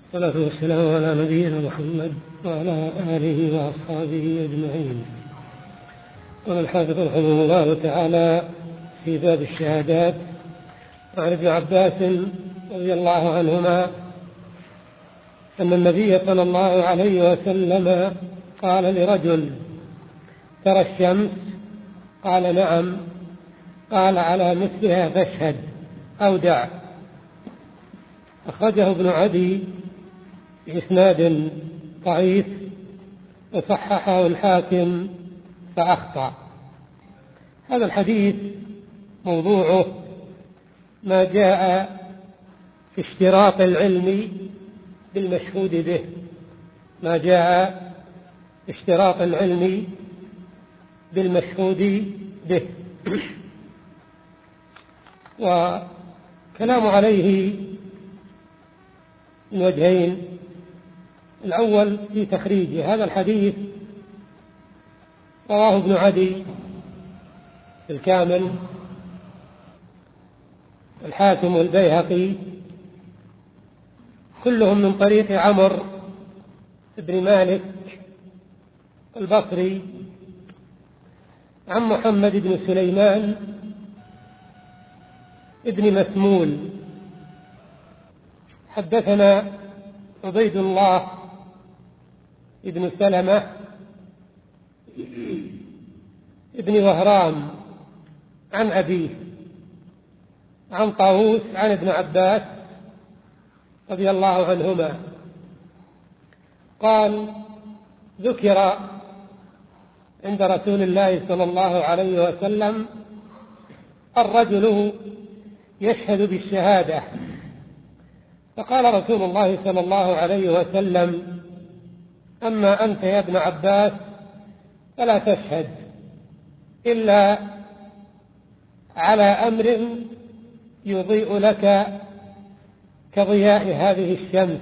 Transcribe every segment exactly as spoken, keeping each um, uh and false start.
والصلاة والسلام على نبينا محمد وعلى آله وأصحابه أجمعين. قال الحافظ رحمه الله تعالى في باب الشهادات عن ابن عباس رضي الله عنهما أن النبي صلى الله عليه وسلم قال لرجل: ترى الشمس؟ قال: نعم. قال: على مثلها فاشهد أو دع. أخرجه ابن عدي بإسناد ضعيف وصححه الحاكم فأخطأ. هذا الحديث موضوعه ما جاء في اشتراط العلم بالمشهود به، ما جاء اشتراط العلم بالمشهود به. وكلام عليه من وجهين: الأول في تخريج هذا الحديث رواه ابن عدي في الكامل، الحاكم والبيهقي، كلهم من طريق عمرو بن مالك البصري عن محمد بن سليمان ابن مسمول. حدثنا عبيد الله ابن سلمة ابن وهرام عن أبيه عن طاووس عن ابن عباس رضي الله عنهما قال: ذكر عند رسول الله صلى الله عليه وسلم الرجل يشهد بالشهادة، فقال رسول الله صلى الله عليه وسلم: أما أنت يا ابن عباس فلا تشهد إلا على أمر يضيء لك كضياء هذه الشمس.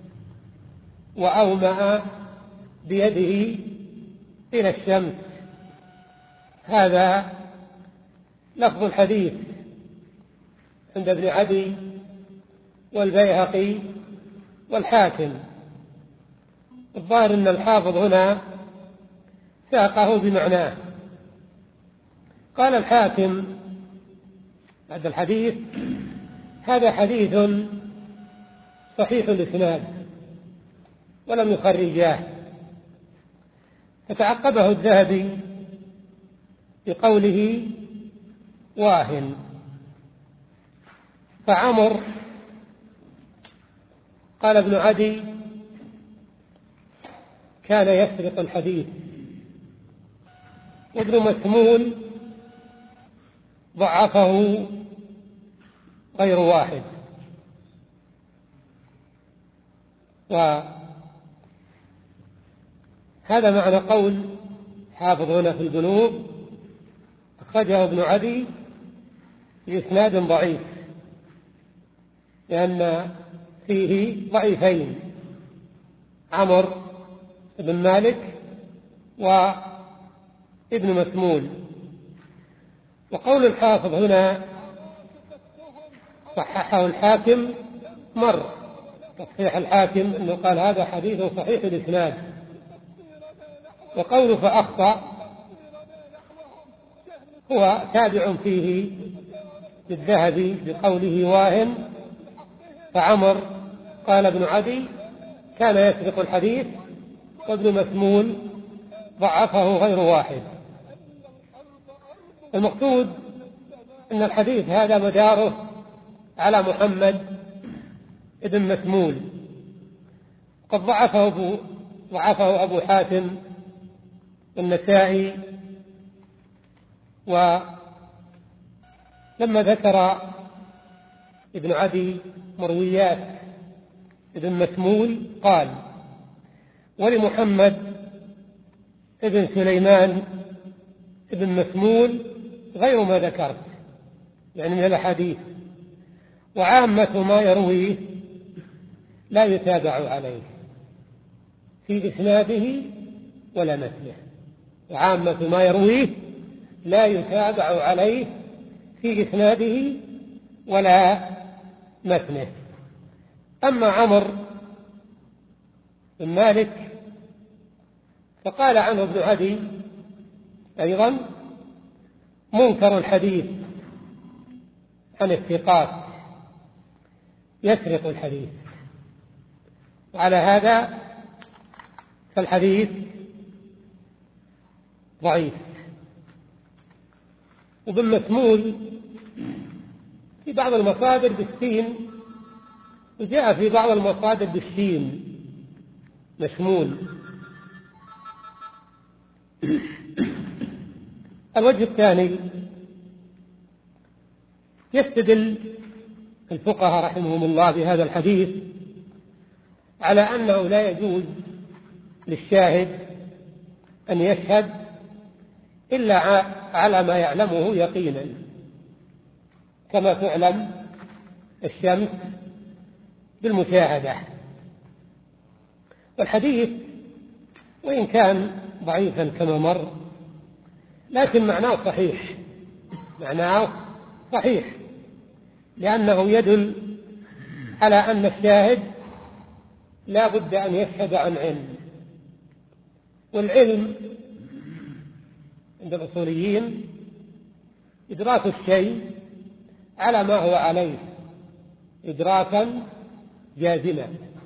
وأومأ بيده إلى الشمس. هذا لفظ الحديث عند ابن عدي والبيهقي والحاكم. الظاهر أن الحافظ هنا ساقه بمعناه. قال الحاكم هذا الحديث هذا حديث صحيح الإسناد ولم يخرجاه. فتعقبه الذهبي بقوله: واهن. فعمر قال ابن عدي كان يسرق الحديث، وابن مسمول ضعفه غير واحد. وهذا معنى قول حافظ هنا في الجنوب: أخرجه ابن عدي بإسناد ضعيف، لأن فيه ضعيفين: عمرو بن مالك وابن مسمول. وقول الحافظ هنا صححه الحاكم مر تصحيح الحاكم أنه قال هذا حديث صحيح الإسناد. وقوله فأخطأ هو تابع فيه للذهبي بقوله واهن. فعمر قال ابن عدي كان يسرق الحديث، وابن مسمول ضعفه غير واحد. المقصود أن الحديث هذا مداره على محمد ابن مسمول، قد ضعفه أبو, ضعفه أبو حاتم النسائي. ولما ذكر ابن عدي مرويات ابن مسمول قال: ولمحمد ابن سليمان ابن مسمول غير ما ذكرت، يعني من الحديث، وعامة ما يرويه لا يتابع عليه في إسناده ولا مثله. وعامة ما يرويه لا يتابع عليه في إسناده ولا مثله. أما عمرو بن مالك، فقال عنه ابن عدي أيضا منكر الحديث عن الثقات، يسرق الحديث. وعلى هذا فالحديث ضعيف. وابن مسمول في بعض المصادر بالسين، وجاء في بعض المصادر بالشين مشمول. الوجه الثاني، يستدل الفقهاء رحمهم الله بهذا الحديث على أنه لا يجوز للشاهد أن يشهد إلا على ما يعلمه يقينا، كما تعلم الشمس بالمشاهدة. والحديث وإن كان ضعيفا كما مر، لكن معناه صحيح، معناه صحيح، لأنه يدل على أن الشاهد لا بد أن يشهد عن علم. والعلم عند الأصوليين إدراك الشيء على ما هو عليه إدراكا جازما،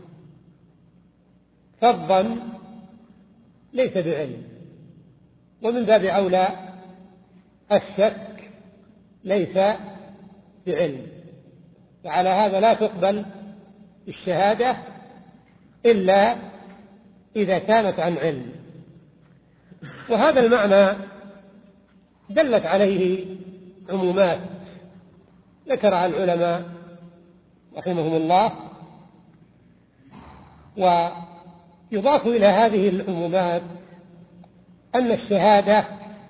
فالظن ليس بعلم، ومن باب أولى الشك ليس بعلم. وعلى هذا لا تقبل الشهادة إلا إذا كانت عن علم. وهذا المعنى دلت عليه عمومات ذكرها العلماء رحمهم الله، ويضاف إلى هذه العمومات أن الشهادة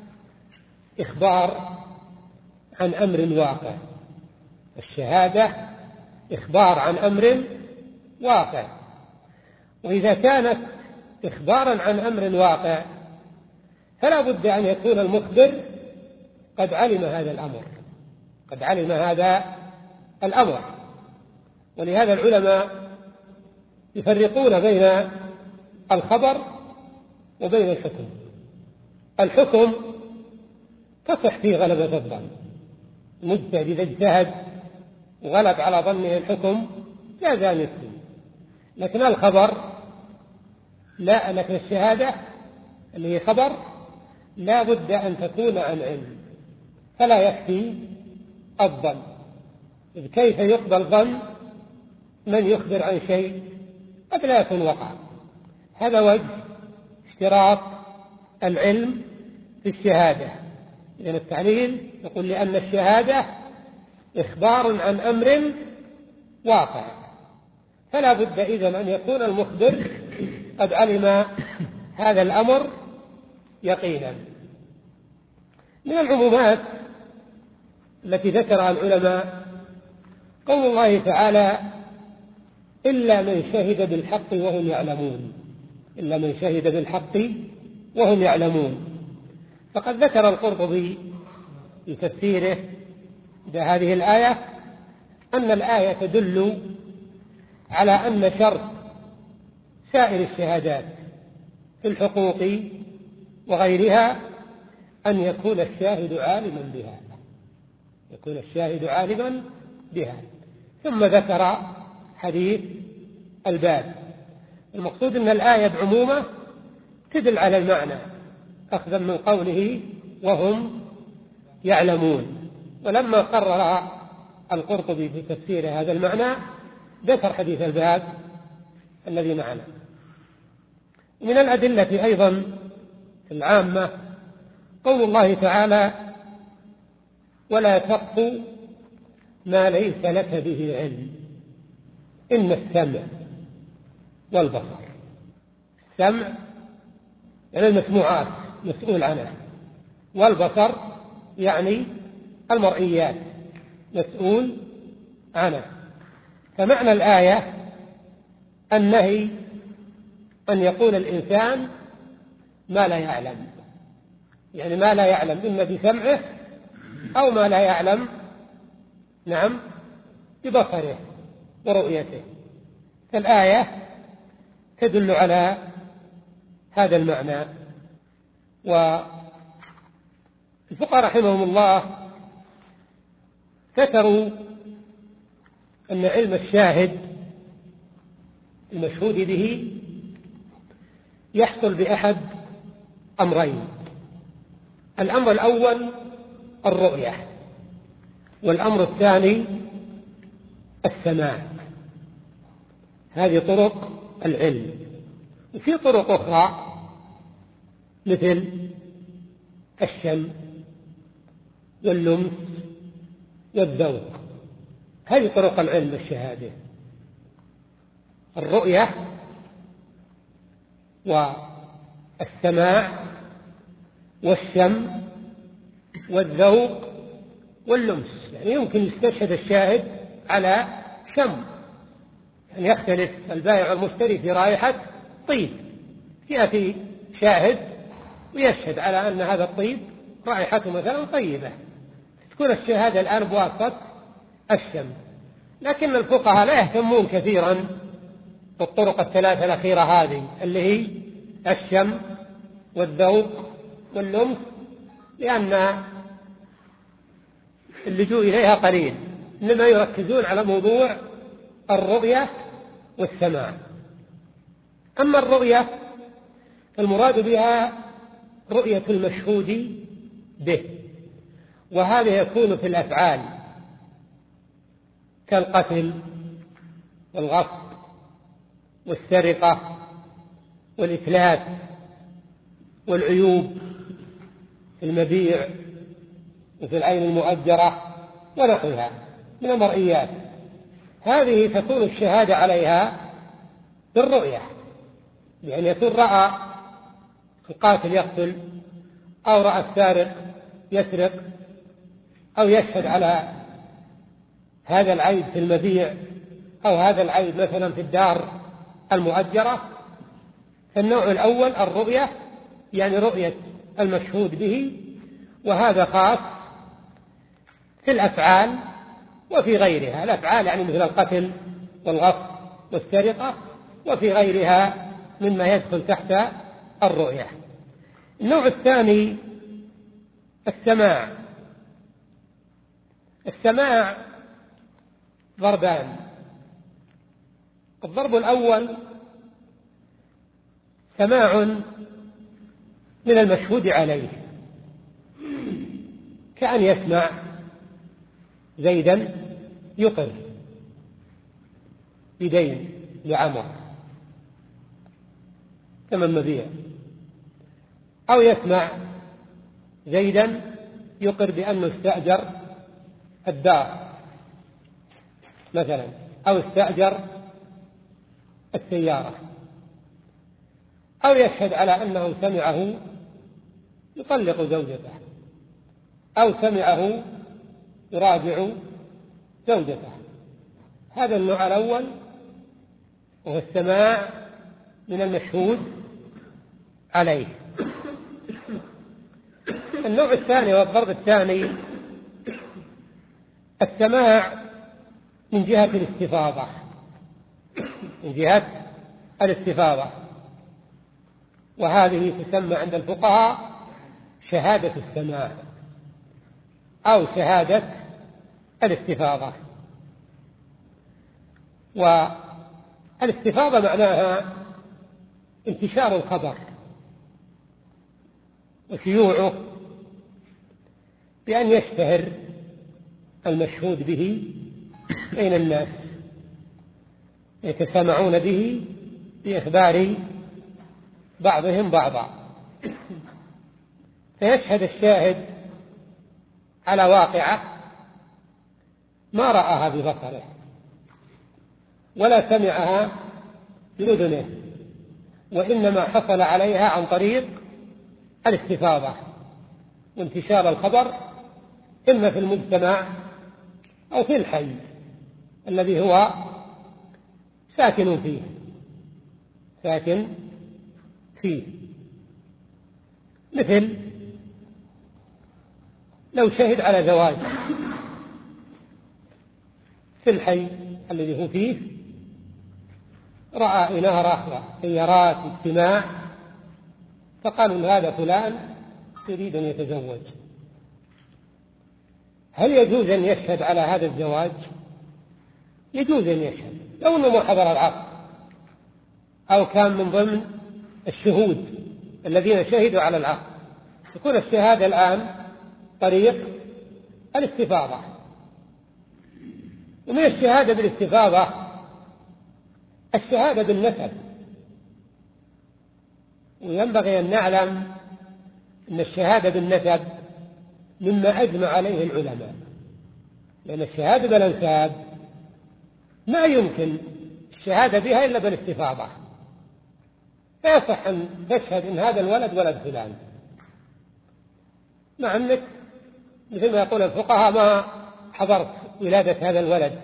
إخبار عن أمر واقع. الشهادة إخبار عن أمر واقع، وإذا كانت إخبارا عن أمر واقع فلا بد أن يكون المخبر قد علم هذا الأمر، قد علم هذا الأمر. ولهذا العلماء يفرقون بين الخبر وبين الحكم. الحكم تصح فيه غلبة الظن، المجتهد إذا اجتهد وغلب على ظنه الحكم جاز أن يفتي. لكن الخبر لا، لكن الشهادة اللي هي خبر لا بد أن تكون عن علم، فلا يكفي الظن. إذ كيف يقبل ظن من يخبر عن شيء قد لا يكون وقع؟ هذا وجه اشتراط العلم في الشهادة. لأن التعليل يقول لأن الشهادة إخبار عن أمر واقع، فلا بد إذن أن يكون المخبر قد علم هذا الأمر يقينا. من العمومات التي ذكرها العلماء قول الله تعالى إلا من شهد بالحق وهم يعلمون، إلا من شهد بالحق وهم يعلمون. فقد ذكر القرطبي في تفسيره بهذه الآية أن الآية تدل على أن شرط سائر الشهادات في الحقوق وغيرها أن يكون الشاهد عالما بها، يكون الشاهد عالما بها. ثم ذكر حديث الباب. المقصود أن الآية بعمومة تدل على المعنى أخذا من قوله وهم يعلمون. ولما قرر القرطبي في تفسير هذا المعنى ذكر حديث الباب الذي معنا. من الأدلة أيضا العامة قول الله تعالى ولا تقف ما ليس لك به علم إن السمع والبصر. السمع يعني المسموعات مسؤول عنها، والبصر يعني المرئيات مسؤول عنها. فمعنى الآية النهي أن يقول الإنسان ما لا يعلم، يعني ما لا يعلم إما بسمعه أو ما لا يعلم نعم ببصره ورؤيته. فالآية تدل على هذا المعنى. والفقهاء رحمهم الله ذكروا أن علم الشاهد المشهود به يحصل بأحد أمرين: الأمر الأول الرؤية، والأمر الثاني السماع. هذه طرق العلم. وفي طرق أخرى مثل الشم واللمس والذوق. هذه طرق العلم الشهادة: الرؤية والسماع والشم والذوق واللمس. يعني يمكن يستشهد الشاهد على شم، يعني يختلف البائع والمشتري في رائحة طيب، يأتي شاهد ويشهد على أن هذا الطيب رائحته مثلا طيبة، تكون الشهادة الآن بواسطة الشم. لكن الفقهاء لا يهتمون كثيرا بالطرق الثلاثة الأخيرة هذه اللي هي الشم والذوق واللمس، لأن اللجوء إليها قليل، إنما يركزون على موضوع الرؤية والسماع. أما الرؤية المراد بها رؤية المشهود به، وهذا يكون في الأفعال كالقتل والغصب والسرقة والإتلاف والعيوب في المبيع وفي العين المؤجرة ونحوها من المرئيات. هذه تكون الشهادة عليها بالرؤية، يعني يكون رأى القاتل يقتل، أو رأى السارق يسرق، أو يشهد على هذا العيب في المبيع أو هذا العيب مثلا في الدار المؤجرة. فالنوع الأول الرؤية، يعني رؤية المشهود به، وهذا خاص في الأفعال وفي غيرها. الأفعال يعني مثل القتل والغصب والسرقة، وفي غيرها مما يدخل تحت الرؤية. النوع الثاني السماع. السماع ضربان: الضرب الأول سماع من المشهود عليه، كأن يسمع زيدا يقر بدين لعمر ثمن مبيع، أو يسمع زيدا يقر بأنه استأجر الدار مثلا، أو استأجر السيارة، أو يشهد على أنه سمعه يطلق زوجته، أو سمعه يراجع زوجته. هذا النوع الأول وهو السماع من المشهود عليه. النوع الثاني والضرب الثاني السماع من جهة الاستفاضة، من جهة الاستفاضة، وهذه تسمى عند الفقهاء شهادة السماع أو شهادة الاستفاضة. والاستفاضة معناها انتشار الخبر وشيوعه بأن يشتهر المشهود به بين الناس، يتسامعون به بإخبار بعضهم بعضا، فيشهد الشاهد على واقعة ما رآها ببصره ولا سمعها بأذنه، وإنما حصل عليها عن طريق الاستفاضة وانتشار الخبر، إما في المجتمع أو في الحي الذي هو ساكن فيه ساكن فيه مثل لو شهد على زواج في الحي الذي هو فيه، رأى إنارة سيارات اجتماع فقالوا إن هذا فلان يريد أن يتزوج، هل يجوز أن يشهد على هذا الزواج؟ يجوز أن يشهد لو أنه ما حضر العقد أو كان من ضمن الشهود الذين شهدوا على العقد. تكون الشهادة الآن طريق الاستفاضة. ومن الشهادة بالاستفاضة الشهادة بالنسب، وينبغي أن نعلم أن الشهادة بالنسب مما أجمع عليه العلماء، لأن الشهادة بالأنساب ما يمكن الشهادة بها إلا بالاستفاضة. لا يصح أن تشهد إن هذا الولد ولد فلان، مع أنك مثل ما يقول الفقهاء ما حضرت ولادة هذا الولد،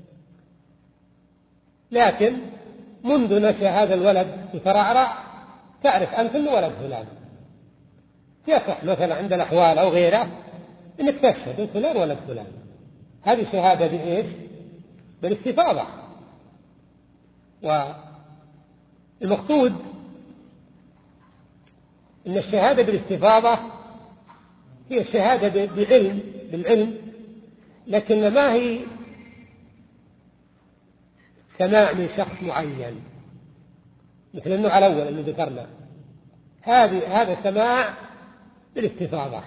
لكن منذ نشأ هذا الولد يترعرع تعرف أنت أنه ولد فلان. يصح مثلا عند الأحوال أو غيره أنك تشهد أن فلان ولد فلان. هذه شهادة بإيش؟ بالاستفاضة. والمقصود أن الشهادة بالاستفاضة هي الشهادة بعلم بالعلم، لكن ما هي سماع من شخص معين مثل النوع الأول اللي ذكرنا، هذه هذا سماع بالاستفاضة.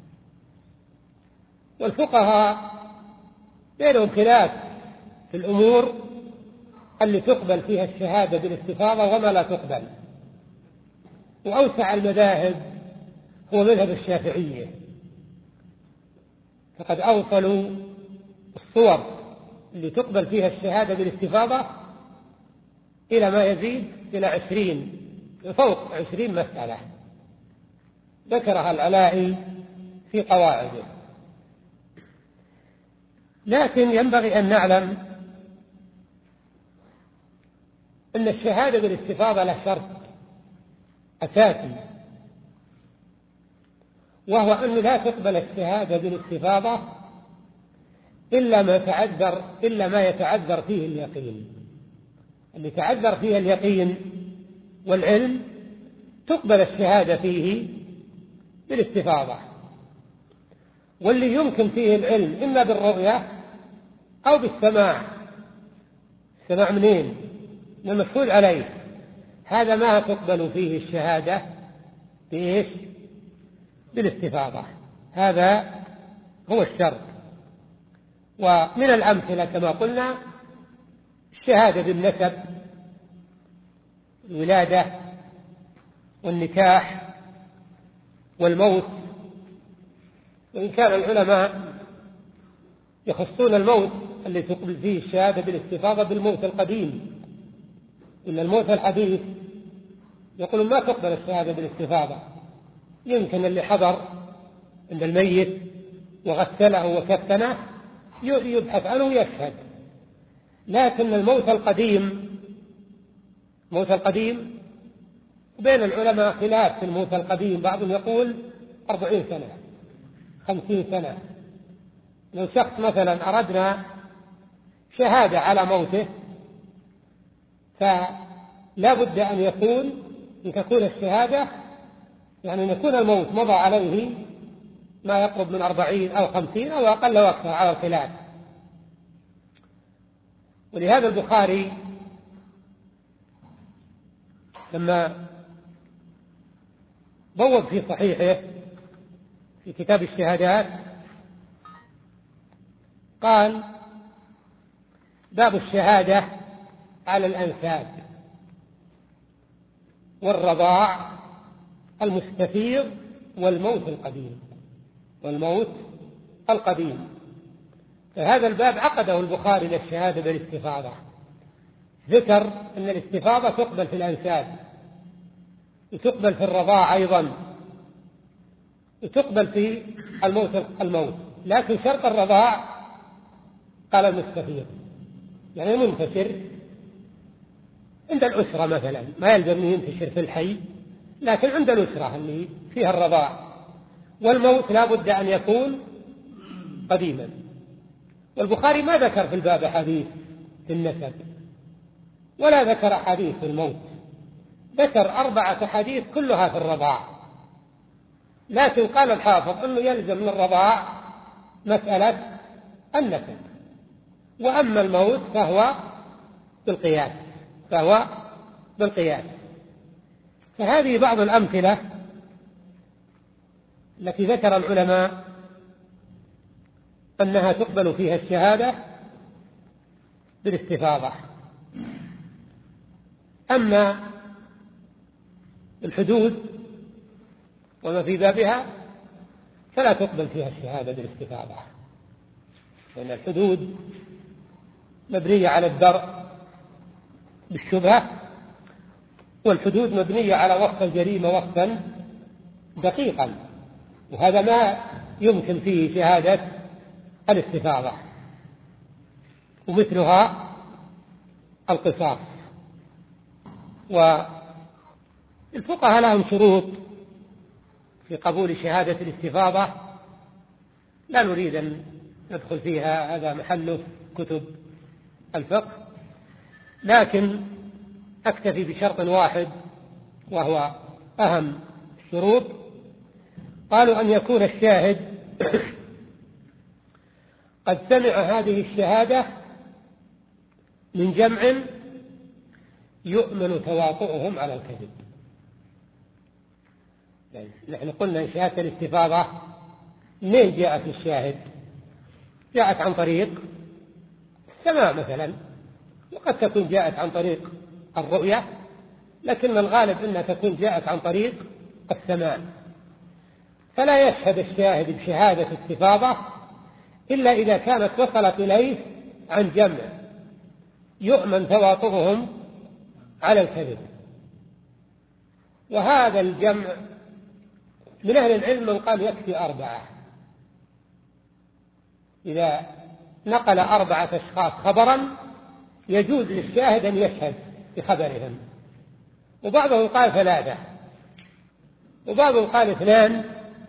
والفقهاء بينهم خلاف في الأمور اللي تقبل فيها الشهادة بالاستفاضة وما لا تقبل. وأوسع المذاهب هو مذهب الشافعية، فقد أوصلوا الصور اللي تقبل فيها الشهادة بالاستفاضة إلى ما يزيد إلى عشرين فوق عشرين مسألة ذكرها العلائي في قواعده. لكن ينبغي أن نعلم أن الشهادة بالاستفاضة له شرط أساسي، وهو أن لا تقبل الشهادة بالاستفاضة إلا ما تعذر إلا ما يتعذر فيه اليقين. اللي تعذر فيه اليقين والعلم تقبل الشهادة فيه بالاستفاضة، واللي يمكن فيه العلم إما بالرؤية أو بالسماع. سماع منين؟ من المشهود عليه، هذا ما تقبل فيه الشهادة بإيش؟ بالاستفاضة. هذا هو الشرط. ومن الأمثلة كما قلنا الشهادة بالنسب، الولادة والنكاح والموت. وإن كان العلماء يخصون الموت اللي تقبل فيه الشهادة بالاستفاضة بالموت القديم، إن الموت الحديث يقولون ما تقبل الشهادة بالاستفاضة. يمكن اللي حضر عند الميت وغسله وكفنه يبحث عنه ويشهد، لكن الموت القديم الموت القديم بين العلماء خلاف في الموت القديم. بعضهم يقول أربعين سنة خمسين سنة. لو شخص مثلا أردنا شهادة على موته فلا بد أن يكون أن تكون الشهادة يعني أن يكون الموت مضى عليه ما يقرب من أربعين أو خمسين أو أقل أو أكثر على الخلاف. ولهذا البخاري لما بوب في صحيحه في كتاب الشهادات قال باب الشهادة على الأنساب والرضاع المستفيض والموت القديم والموت القديم. فهذا الباب عقده البخاري للشهادة بالاستفاضة. ذكر أن الاستفاضة تقبل في الأنساب وتقبل في الرضاع أيضا وتقبل في الموت الموت لكن شرط الرضاع قال المستفيض يعني منتشر عند الأسرة مثلا، ما يلزم أن ينتشر في الحي، لكن عند الأسرة اللي فيها الرضاع. والموت لا بد أن يكون قديما. والبخاري ما ذكر في الباب حديث في النسب، ولا ذكر حديث في الموت، ذكر أربعة حديث كلها في الرضاع، لكن قال الحافظ أنه يلزم من الرضاع مسألة النسب، وأما الموت فهو بالقياس فهو بالقياس. فهذه بعض الأمثلة التي ذكر العلماء أنها تقبل فيها الشهادة بالاستفاضة. أما الحدود وما في بابها فلا تقبل فيها الشهادة بالاستفاضة، لأن الحدود مبنية على الدرء بالشبهة، والحدود مبنية على وصف الجريمة وصفا دقيقا، وهذا ما يمكن فيه شهادة الاستفاضة. ومثلها القصاص. والفقهاء لهم شروط في قبول شهادة الاستفاضة لا نريد أن ندخل فيها، هذا محله كتب الفقه، لكن أكتفي بشرط واحد وهو أهم الشروط. قالوا أن يكون الشاهد قد سمع هذه الشهادة من جمع يؤمن تواطؤهم على الكذب. يعني نحن قلنا إن شهادة الاستفاضة منين جاءت الشاهد؟ جاءت عن طريق السماع مثلا، وقد تكون جاءت عن طريق الرؤية، لكن الغالب أنها تكون جاءت عن طريق السماع. فلا يشهد الشاهد بشهادة استفاضة إلا إذا كانت وصلت إليه عن جمع يؤمن تواطؤهم على الكذب. وهذا الجمع من أهل العلم من قال يكفي أربعة، إذا نقل أربعة أشخاص خبرا يجوز للشاهد أن يشهد بخبرهم. وبعضهم قال ثلاثة، وبعضهم قال اثنان،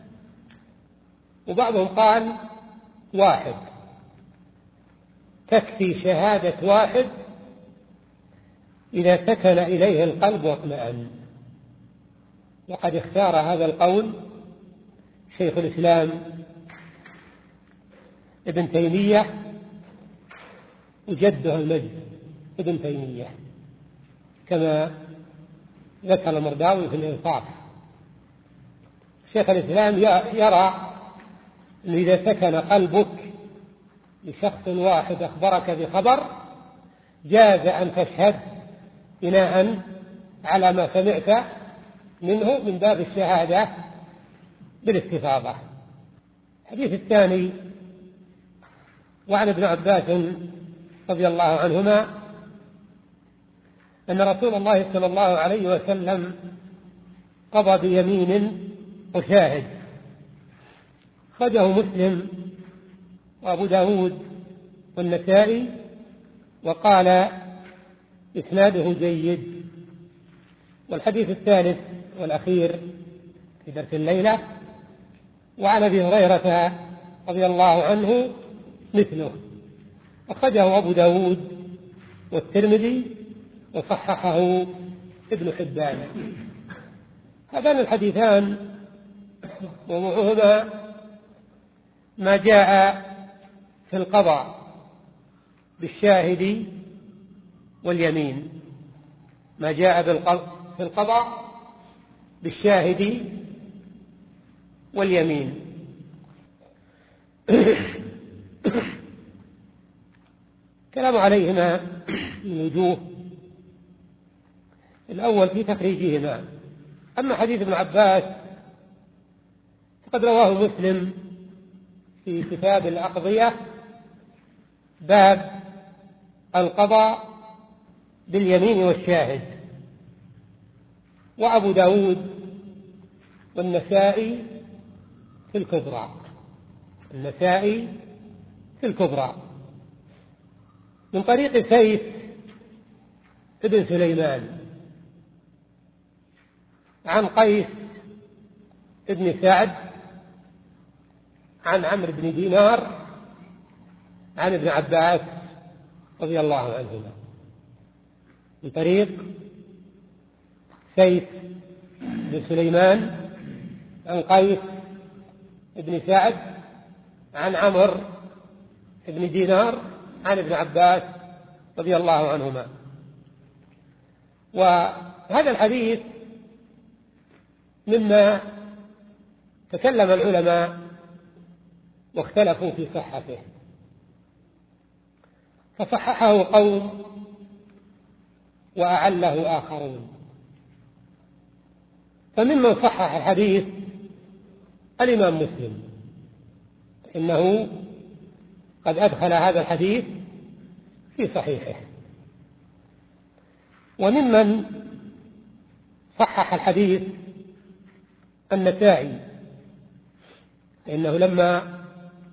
وبعضهم قال واحد. تكفي شهادة واحد إذا سكن إليه القلب واطمأن. وقد اختار هذا القول شيخ الإسلام ابن تيمية وجده المجد ابن تيمية، كما ذكر المرداوي في الإنصاف. شيخ الإسلام يرى أن إذا سكن قلبك لشخص واحد أخبرك بخبر جاز أن تشهد بناء على ما سمعت منه من باب الشهادة بالاستفاضة. الحديث الثاني وعن ابن عباس رضي الله عنهما أن رسول الله صلى الله عليه وسلم قضى بيمين وشاهد. خرجه مسلم وأبو داود والنسائي، وقال إسناده جيد. والحديث الثالث والأخير في درس الليلة وعن أبي هريرة رضي الله عنه مثله، أخرجه أبو داود والترمذي وصححه ابن حبان. هذان الحديثان موضوعهما ما جاء في القضاء بالشاهد واليمين، ما جاء في القضاء بالشاهد واليمين. كلام عليهما من وجوه. الأول في تخريجهما. أما حديث ابن عباس فقد رواه مسلم في كتاب الأقضية باب القضاء باليمين والشاهد، وأبو داود والنسائي في الكبرى النسائي في الكبرى من طريق سيف ابن سليمان عن قيس ابن سعد عن عمرو بن دينار عن ابن عباس رضي الله عنهما. من طريق سيف بن سليمان عن قيس بن سعد عن عمرو بن دينار عن ابن عباس رضي الله عنهما. وهذا الحديث مما تكلم العلماء واختلفوا في صحته، فصححه قوم وأعله آخرون. فممن صحح الحديث الإمام مسلم، إنه قد أدخل هذا الحديث في صحيحه. وممن صحح الحديث النسائي، إنه لما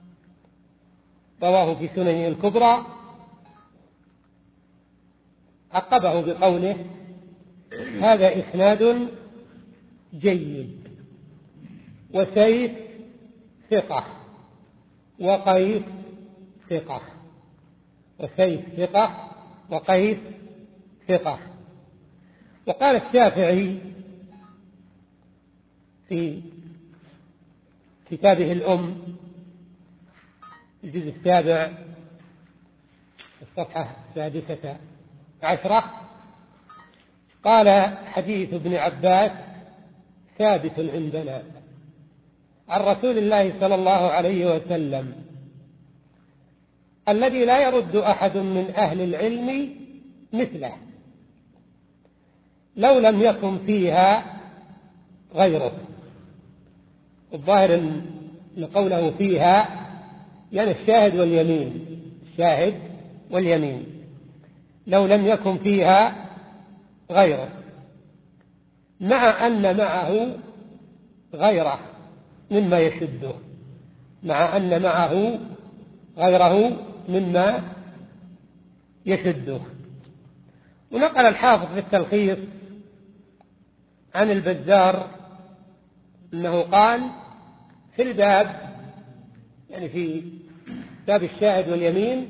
رواه في سننه الكبرى عقبه بقوله: هذا إسناد جيد، وسيف ثقة، وقيس ثقة. وسيف ثقة وقيس ثقة. وقال الشافعي في كتابه الأم الجزء السابع الصفحة السادسة عشرة، قال: حديث ابن عباس ثابت عندنا عن رسول الله صلى الله عليه وسلم، الذي لا يرد أحد من أهل العلم مثله، لو لم يكن فيها غيره. الظاهر أن قوله فيها يعني الشاهد واليمين، الشاهد واليمين، لو لم يكن فيها غيره، مع أن معه غيره مما يشده، مع أن معه غيره مما يشده. ونقل الحافظ في التلخيص عن البزار أنه قال في الباب، يعني في باب الشاهد واليمين،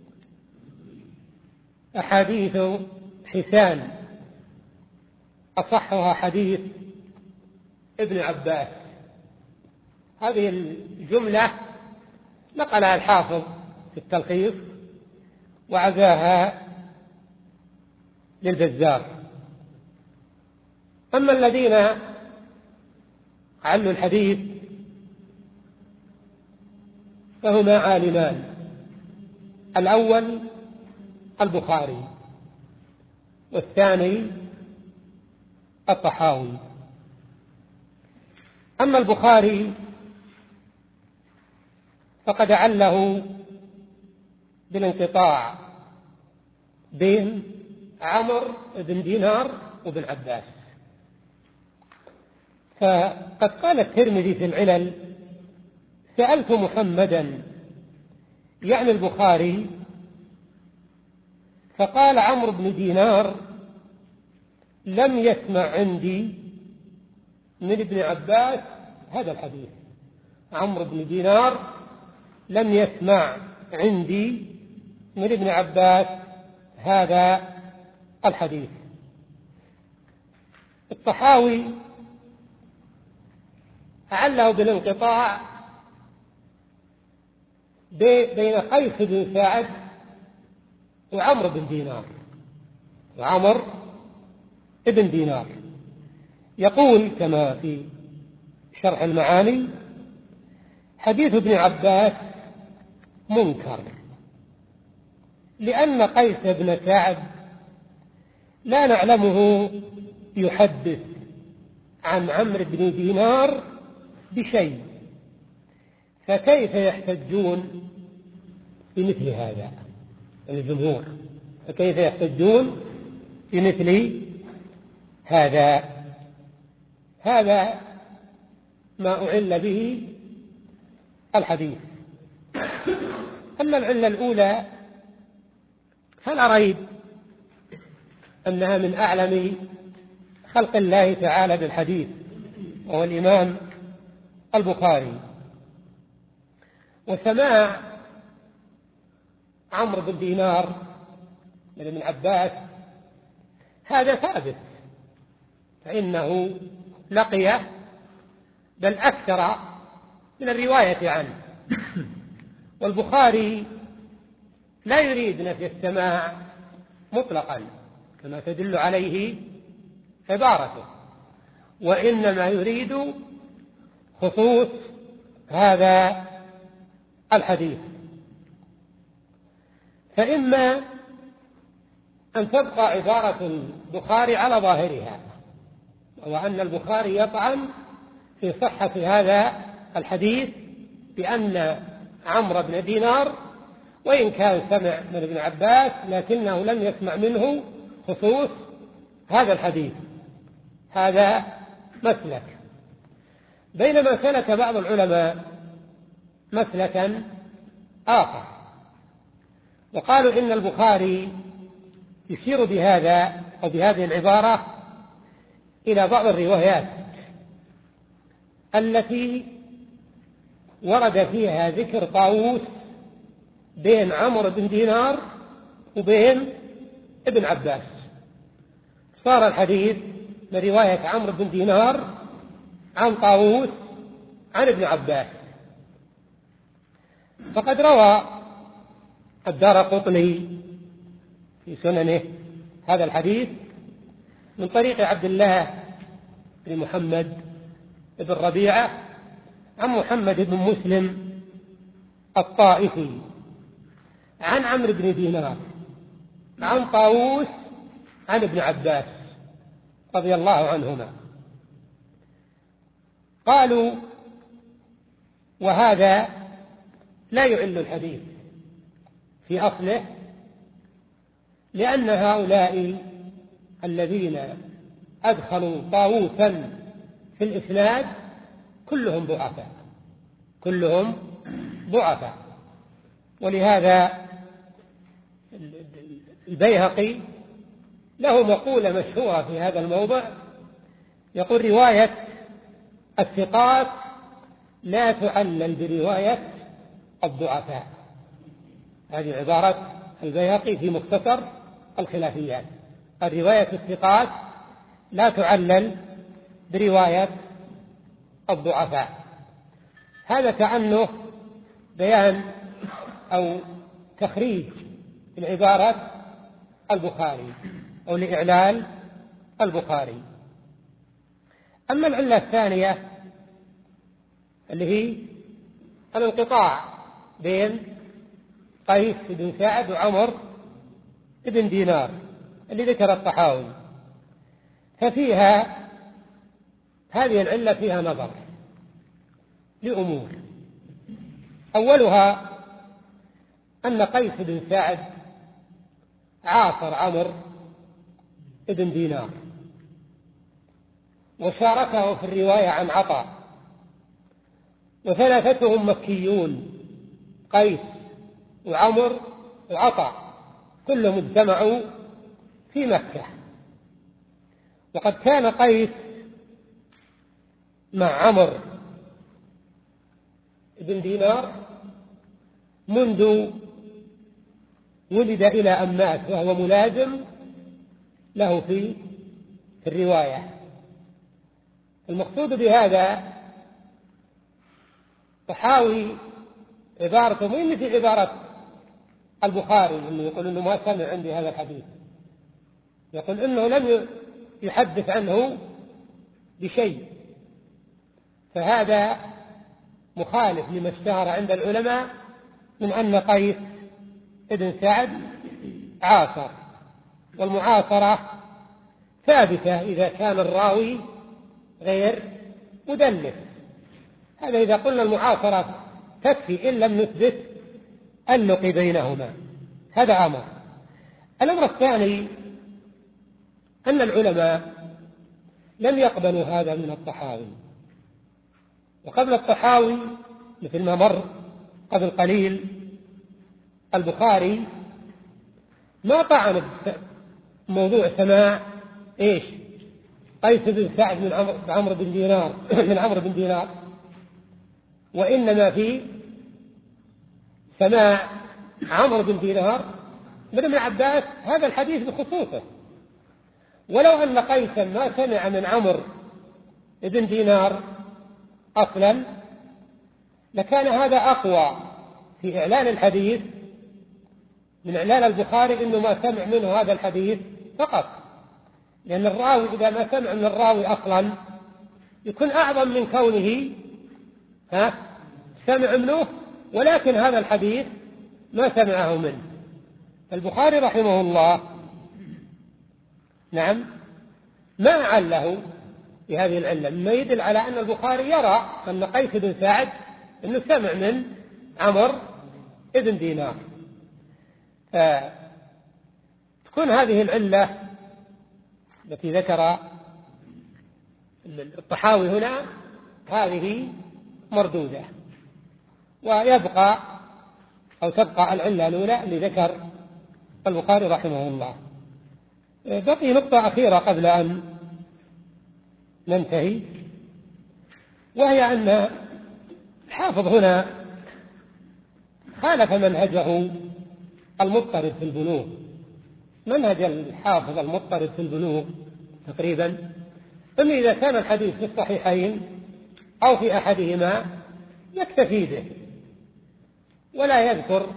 أحاديث حسان أصحها حديث ابن عباس. هذه الجملة نقلها الحافظ في التلخيص وعزاها للبزار. أما الذين علوا الحديث فهما عالمان: الأول البخاري، والثاني الطحاوي. أما البخاري فقد عله بالانقطاع بين عمرو بن دينار وابن عباس. فقد قال الترمذي في العلل: سألت محمدا يعني البخاري، فقال عمرو بن دينار لم يسمع عندي من ابن عباس هذا الحديث. عمرو بن دينار لم يسمع عندي من ابن عباس هذا الحديث. الطحاوي عله بالانقطاع بين قيس بن سعد وعمرو بن دينار وعمر ابن دينار. يقول كما في شرح المعاني: حديث ابن عباس منكر، لأن قيس بن سعد لا نعلمه يحدث عن عمرو بن دينار بشيء، فكيف يحتجون بمثل هذا؟ الجمهور فكيف يحتجون بمثل هذا؟ هذا ما أعل به الحديث. أما العلة الأولى فلا ريب أنها من أعلم خلق الله تعالى بالحديث، وهو الإمام البخاري. وسماع عمرو بن دينار من ابن عباس هذا ثابت، فإنه لقي بل أكثر من الرواية عنه. والبخاري لا يريد نفي السماع مطلقا كما تدل عليه عبارته، وإنما يريد خصوص هذا الحديث. فإما أن تبقى عبارة البخاري على ظاهرها، وأن البخاري يطعن في صحة هذا الحديث بأن عمرو بن دينار وإن كان سمع من ابن عباس لكنه لم يسمع منه خصوص هذا الحديث. هذا مسلك. بينما سلك بعض العلماء مسلكا آخر، وقالوا إن البخاري يشير بهذا أو بهذه العبارة إلى بعض الروايات التي ورد فيها ذكر طاووس بين عمرو بن دينار وبين ابن عباس، صار الحديث من رواية عمرو بن دينار عن طاووس عن ابن عباس. فقد روى الدارقطني في سننه هذا الحديث من طريق عبد الله بن محمد بن ربيعة عن محمد بن مسلم الطائفي عن عمرو بن دينار عن طاووس عن ابن عباس رضي الله عنهما. قالوا وهذا لا يعل الحديث في أصله، لأن هؤلاء الذين أدخلوا طاووسا في الإسناد كلهم ضعفاء كلهم ضعفاء ولهذا البيهقي له مقولة مشهورة في هذا الموضع، يقول: رواية الثقات لا تعلل برواية الضعفاء. هذه عبارة البيهقي في مختصر الخلافيات: الرواية الثقات لا تعلل برواية الضعفاء. هذا كأنه بيان أو تخريج العبارة البخاري أو لإعلال البخاري. أما العلة الثانية اللي هي الانقطاع بين قيس بن سعد وعمر بن دينار اللي ذكر الطحاوي، ففيها هذه العلة فيها نظر لأمور. أولها أن قيس بن سعد عاصر عمرو بن دينار وشاركه في الرواية عن عطاء، وثلاثتهم مكيون: قيس وعمر وعطاء، كلهم اجتمعوا في مكة. وقد كان قيس مع عمرو بن دينار منذ ولد إلى أن مات، وهو ملازم له في الرواية. المقصود بهذا طحاوي عبارته مو مثل عبارة البخاري انه يقول انه ما سمع عندي هذا الحديث، يقول انه لم يحدث عنه بشيء، فهذا مخالف لما اشتهر عند العلماء من أن قيس بن سعد عاصر. والمعاصرة ثابتة إذا كان الراوي غير مدلس. هذا إذا قلنا المعاصرة تكفي إن لم نثبت اللقي بينهما. هذا أمر. الأمر الثاني أن العلماء لم يقبلوا هذا من الطحاوي، وقبل الطحاوي مثل ما مر قبل قليل البخاري ما طعن موضوع سماع إيش قيس بن سعد من عمرو بن دينار من عمرو بن دينار، وإنما في سماع عمرو بن دينار من ابن عباس هذا الحديث بخصوصه. ولو أن قيسا ما سمع من عمرو بن دينار أصلا لكان هذا أقوى في إعلان الحديث من إعلان البخاري إنه ما سمع منه هذا الحديث فقط، لأن الراوي إذا ما سمع من الراوي أصلا يكون أعظم من كونه ها سمع منه ولكن هذا الحديث ما سمعه منه. البخاري رحمه الله نعم ما أعله بهذه العلة، مما يدل على أن البخاري يرى أن قيس بن سعد أنه سمع من عمرو بن دينار. تكون هذه العلة التي ذكر الطحاوي هنا هذه مردودة، ويبقى أو تبقى العلة الأولى اللي ذكر البخاري رحمه الله. بقي نقطة أخيرة قبل أن ننتهي، وهي أن الحافظ هنا خالف منهجه المضطرد في البلوغ. منهج الحافظ المضطرد في البلوغ تقريبا أن إذا كان الحديث في الصحيحين أو في أحدهما يكتفي به ولا يذكر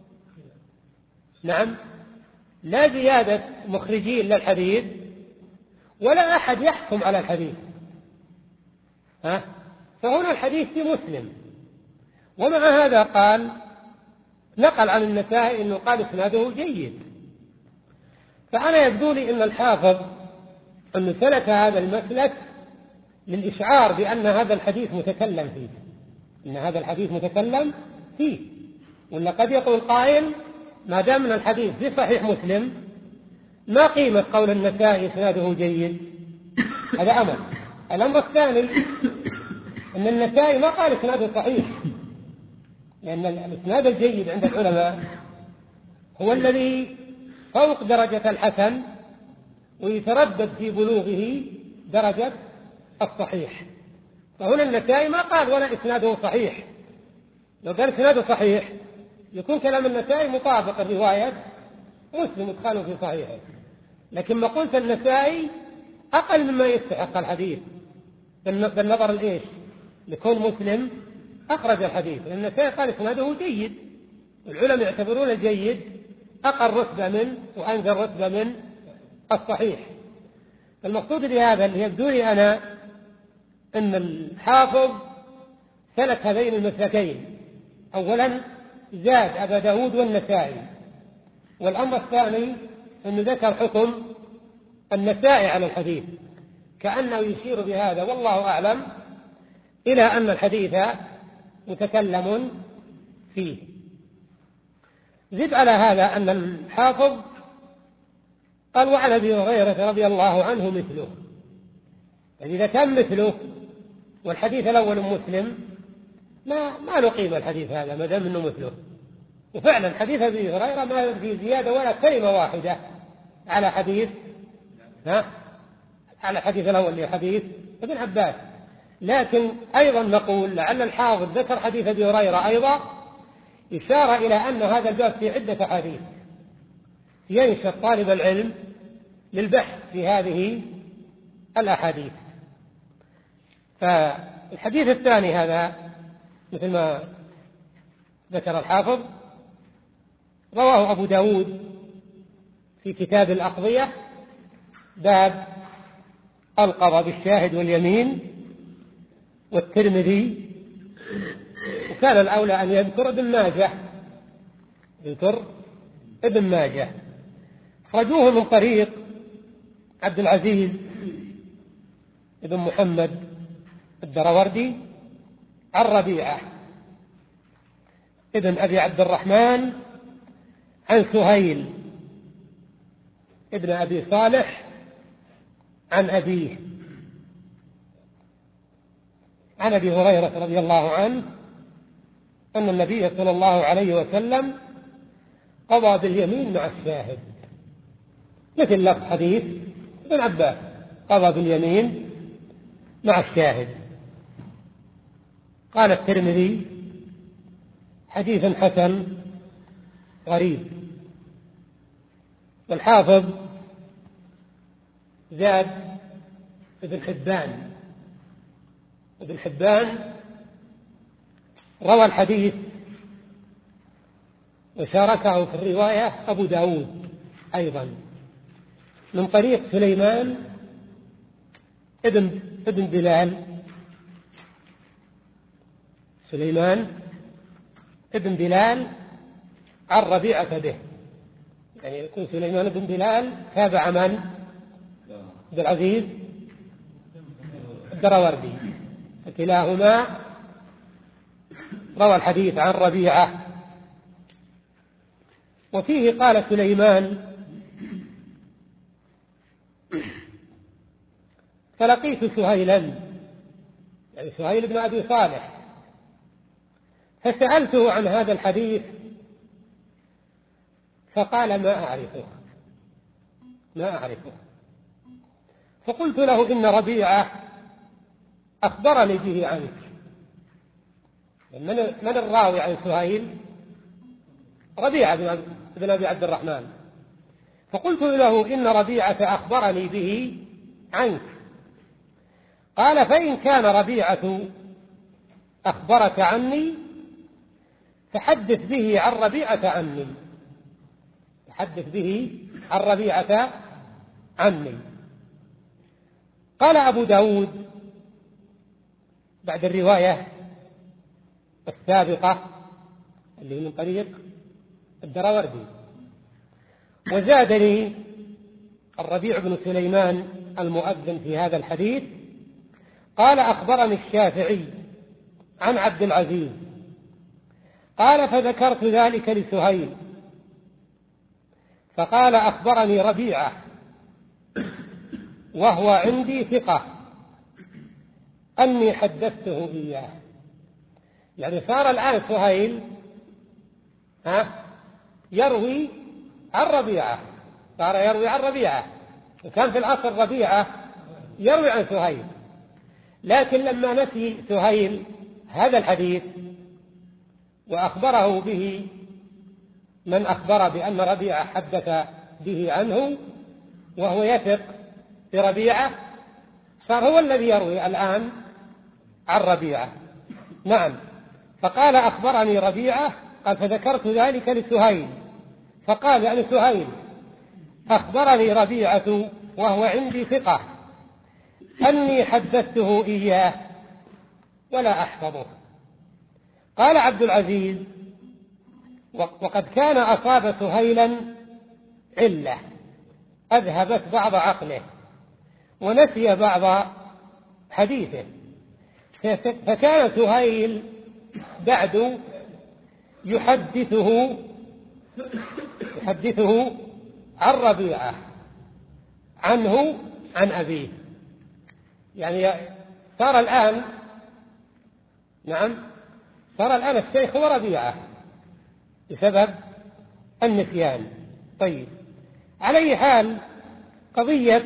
نعم لا زيادة مخرجين للحديث ولا أحد يحكم على الحديث. ها؟ فهنا الحديث في مسلم، ومع هذا قال نقل عن النسائي أنه قال إسناده جيد. فأنا يبدو لي أن الحافظ أنه سلك هذا المسلك للإشعار بأن هذا الحديث متكلم فيه، أن هذا الحديث متكلم فيه. ولا قد يقول قائل ما دام من الحديث في صحيح مسلم ما قيمة قول النسائي إسناده جيد؟ هذا أمر. الأمر الثاني أن النسائي ما قال إسناده صحيح، لأن الإسناد الجيد عند العلماء هو الذي فوق درجة الحسن ويتردد في بلوغه درجة الصحيح. فهنا النسائي ما قال ولا إسناده صحيح. لو قال إسناده صحيح يكون كلام النسائي مطابق الرواية مسلم ادخاله في صحيحه، لكن ما قلت النسائي أقل مما يستحق الحديث بالنظر الإيش لكون مسلم أخرج الحديث، لأن النسائي قال إسناده جيد، والعلماء يعتبرون الجيد أقل رتبة من وأنزل رتبة من الصحيح. المقصود بهذا اللي يبدو لي أنا أن الحافظ سلك هذين المسلكين، أولا زاد أبا داود والنسائي، والأمر الثاني أنه ذكر حكم النسائي على الحديث كأنه يشير بهذا والله أعلم إلى أن الحديث متكلم فيه. زد على هذا أن الحافظ قال وعن أبي هريرة رضي الله عنه مثله، يعني إذا كان مثله والحديث الأول مسلم ما ما نقيم الحديث هذا ما دام انه مثله. وفعلا حديث ابي هريره ما في زياده ولا كلمه واحده على حديث ها على حديث الاول لحديث ابن عباس. لكن ايضا نقول لعل الحافظ ذكر حديث ابي هريره ايضا اشاره الى ان هذا الباب في عده احاديث ينشط طالب العلم للبحث في هذه الاحاديث. فالحديث الثاني هذا مثل ما ذكر الحافظ رواه أبو داود في كتاب الأقضية باب القضاء بالشاهد واليمين، والترمذي، وكان الأولى أن يذكر ابن ماجه يذكر ابن ماجه أخرجوه من طريق عبد العزيز ابن محمد الدروردي عن ربيعة ابن أبي عبد الرحمن عن سهيل ابن أبي صالح عن أبيه عن أبي هريرة رضي الله عنه أن النبي صلى الله عليه وسلم قضى باليمين مع الشاهد، مثل لفظ حديث ابن عباس قضى باليمين مع الشاهد. قال الترمذي حديث حسن غريب. والحافظ زاد ابن حبان. ابن حبان روى الحديث وشاركه في الرواية أبو داود أيضا من طريق سليمان ابن ابن بلال. سليمان ابن بلال عن ربيعة به، يعني يكون سليمان بن بلال تابع من؟ عبد العزيز الدراوردي، فكلاهما روى الحديث عن ربيعة. وفيه قال سليمان: فلقيت سهيلا، يعني سهيل بن أبي صالح، فسألته عن هذا الحديث فقال: ما أعرفه ما أعرفه فقلت له: إن ربيعة أخبرني به عنك. من الراوي عن سهيل؟ ربيعة بن أبي عبد الرحمن. فقلت له: إن ربيعة أخبرني به عنك. قال: فإن كان ربيعة أخبرك عني فحدث به عن ربيعة عني فحدث به عن ربيعة عني. قال أبو داود بعد الرواية السابقة اللي من طريق الدراوردي: وزادني الربيع بن سليمان المؤذن في هذا الحديث، قال: أخبرني الشافعي عن عبد العزيز. قال: فذكرت ذلك لسهيل فقال: أخبرني ربيعة وهو عندي ثقة أني حدثته إياه. يعني صار الآن سهيل ها يروي عن ربيعة، صار يروي عن ربيعة، وكان في الأصل ربيعة يروي عن سهيل، لكن لما نسي سهيل هذا الحديث وأخبره به من أخبر بأن ربيعة حدث به عنه وهو يثق بربيعة، صار هو الذي يروي الآن عن ربيعة. نعم. فقال: أخبرني ربيعة، قال: فذكرت ذلك لسهيل فقال: يعني سهيل أخبرني ربيعة وهو عندي ثقة أني حدثته إياه ولا أحفظه. قال عبد العزيز: وقد كان أصاب سهيلا علة أذهبت بعض عقله ونسي بعض حديثه، فكان سهيل بعد يحدثه يحدثه عن ربيعة عنه عن أبيه. يعني صار الآن نعم صار الآن الشيخ هو ربيعة بسبب النسيان. طيب، على أي حال قضية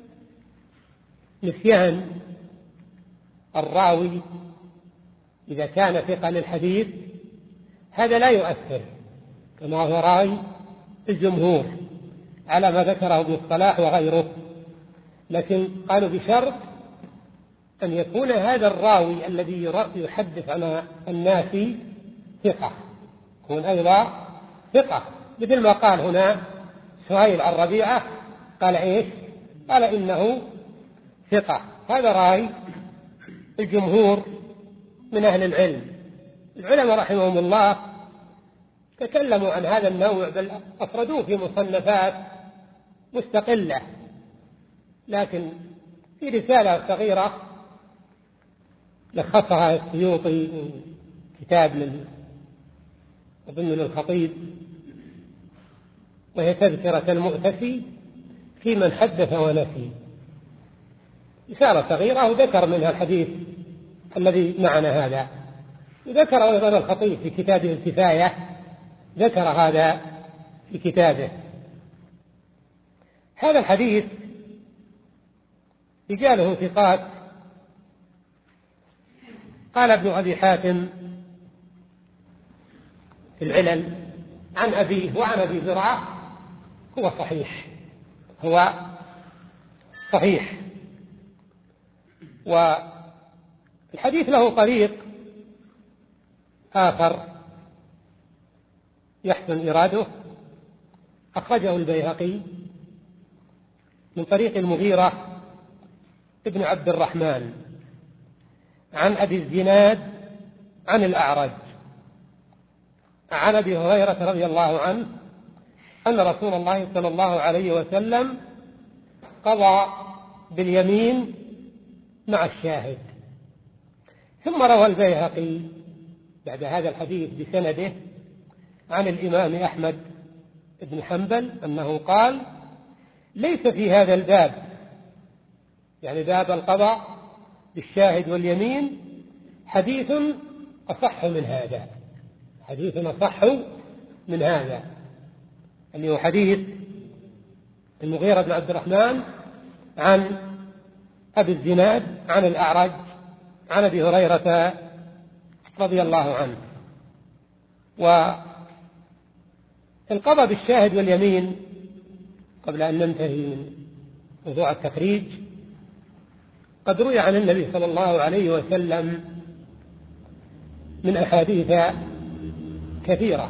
نسيان الراوي إذا كان ثقة للحديث هذا لا يؤثر كما هو رأي الجمهور على ما ذكره ابن الصلاح وغيره، لكن قالوا بشرط أن يكون هذا الراوي الذي يحدث عن الناس ثقة، يكون أيضا ثقة، مثل ما قال هنا سهيل عن ربيعة قال إيش؟ قال إنه ثقة. هذا رأي الجمهور من أهل العلم. العلماء رحمهم الله تكلموا عن هذا النوع، بل أفردوه في مصنفات مستقلة، لكن في رسالة صغيرة لخصها السيوطي من كتاب أظن للخطيب، وهي تذكرة المؤتفي في من حدث ونسي، رسالة صغيرة، وذكر منها الحديث الذي معنا هذا. ذكر أيضا الخطيب في كتابه الكفاية، ذكر هذا في كتابه. هذا الحديث رجاله ثقات. قال ابن أبي حاتم في العلل عن أبيه وعن أبي زرعة هو صحيح، هو صحيح. والحديث له طريق آخر يحسن إراده، أخرجه البيهقي من طريق المغيرة ابن عبد الرحمن عن أبي الزناد عن الأعرج عن أبي هريرة رضي الله عنه أن رسول الله صلى الله عليه وسلم قضى باليمين مع الشاهد. ثم روى البيهقي بعد هذا الحديث بسنده عن الإمام أحمد بن حنبل أنه قال: ليس في هذا الباب، يعني باب القضاء بالشاهد واليمين، حديث أصح من هذا، حديث أصح من هذا، اللي هو حديث المغيرة بن عبد الرحمن عن أبي الزناد عن الأعرج عن أبي هريرة رضي الله عنه. والقضاء بالشاهد واليمين قبل أن ننتهي من موضوع التخريج قد روي عن النبي صلى الله عليه وسلم من أحاديث كثيرة،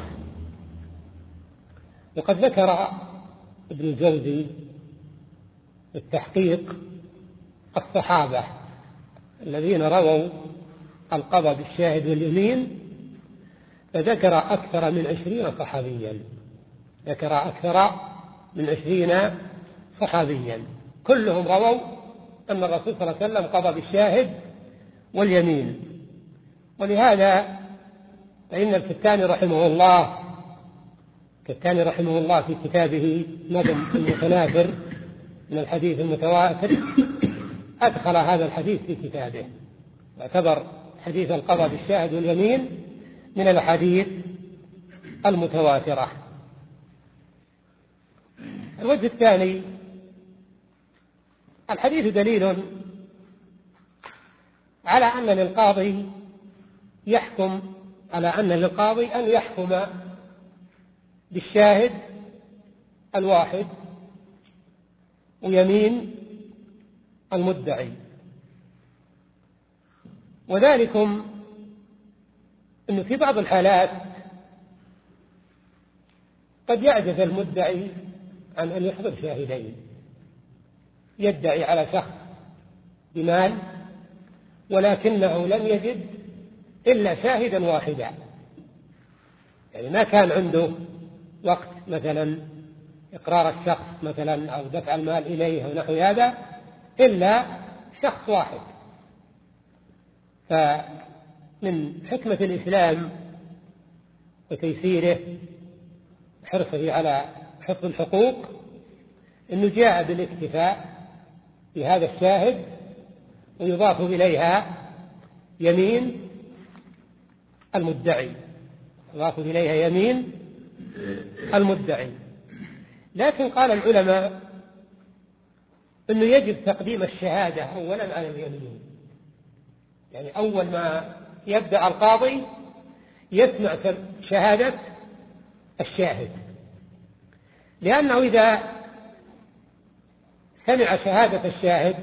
وقد ذكر ابن الجوزي بالتحقيق الصحابة الذين رووا القضاء بالشاهد واليمين، فذكر أكثر من عشرين صحابيا، ذكر أكثر من عشرين صحابيا كلهم رووا أن الرسول صلى الله عليه وسلم قضى بالشاهد واليمين. ولهذا فإن الكتاني رحمه الله الكتاني رحمه الله في كتابه نظم المتناثر من الحديث المتواتر أدخل هذا الحديث في كتابه، واعتبر حديث القضاء بالشاهد واليمين من الحديث المتواترة. الوجه الثاني: الحديث دليل على أن للقاضي يحكم على أن للقاضي أن يحكم بالشاهد الواحد ويمين المدعي، وذلكم أنه في بعض الحالات قد يعجز المدعي عن أن يحضر شاهدين، يدعي على شخص بمال ولكنه لم يجد إلا شاهدا واحدا، يعني ما كان عنده وقت مثلا إقرار الشخص مثلا أو دفع المال إليه أو نحو هذا إلا شخص واحد. فمن حكمة الإسلام وتيسيره حرصه على حفظ الحقوق أنه جاء بالاكتفاء بهذا الشاهد ويضاف إليها يمين المدعي، يضاف إليها يمين المدعي. لكن قال العلماء أنه يجب تقديم الشهادة أولا على اليمين، يعني أول ما يبدأ القاضي يسمع شهادة الشاهد، لأنه إذا سمع شهادة الشاهد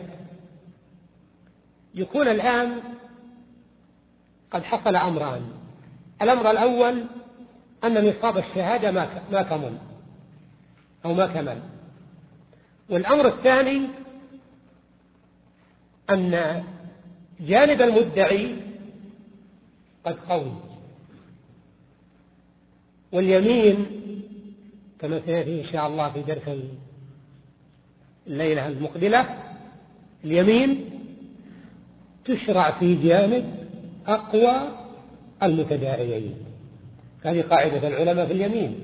يكون الآن قد حصل أمران: الأمر الأول أن نصاب الشهادة ما كمل أو ما كمل، والأمر الثاني أن جانب المدعي قد قوي، واليمين كما سيأتي إن شاء الله في درس الليلة المقبلة، اليمين تشرع في جانب أقوى المتداعيين. هذه قاعدة العلماء في اليمين،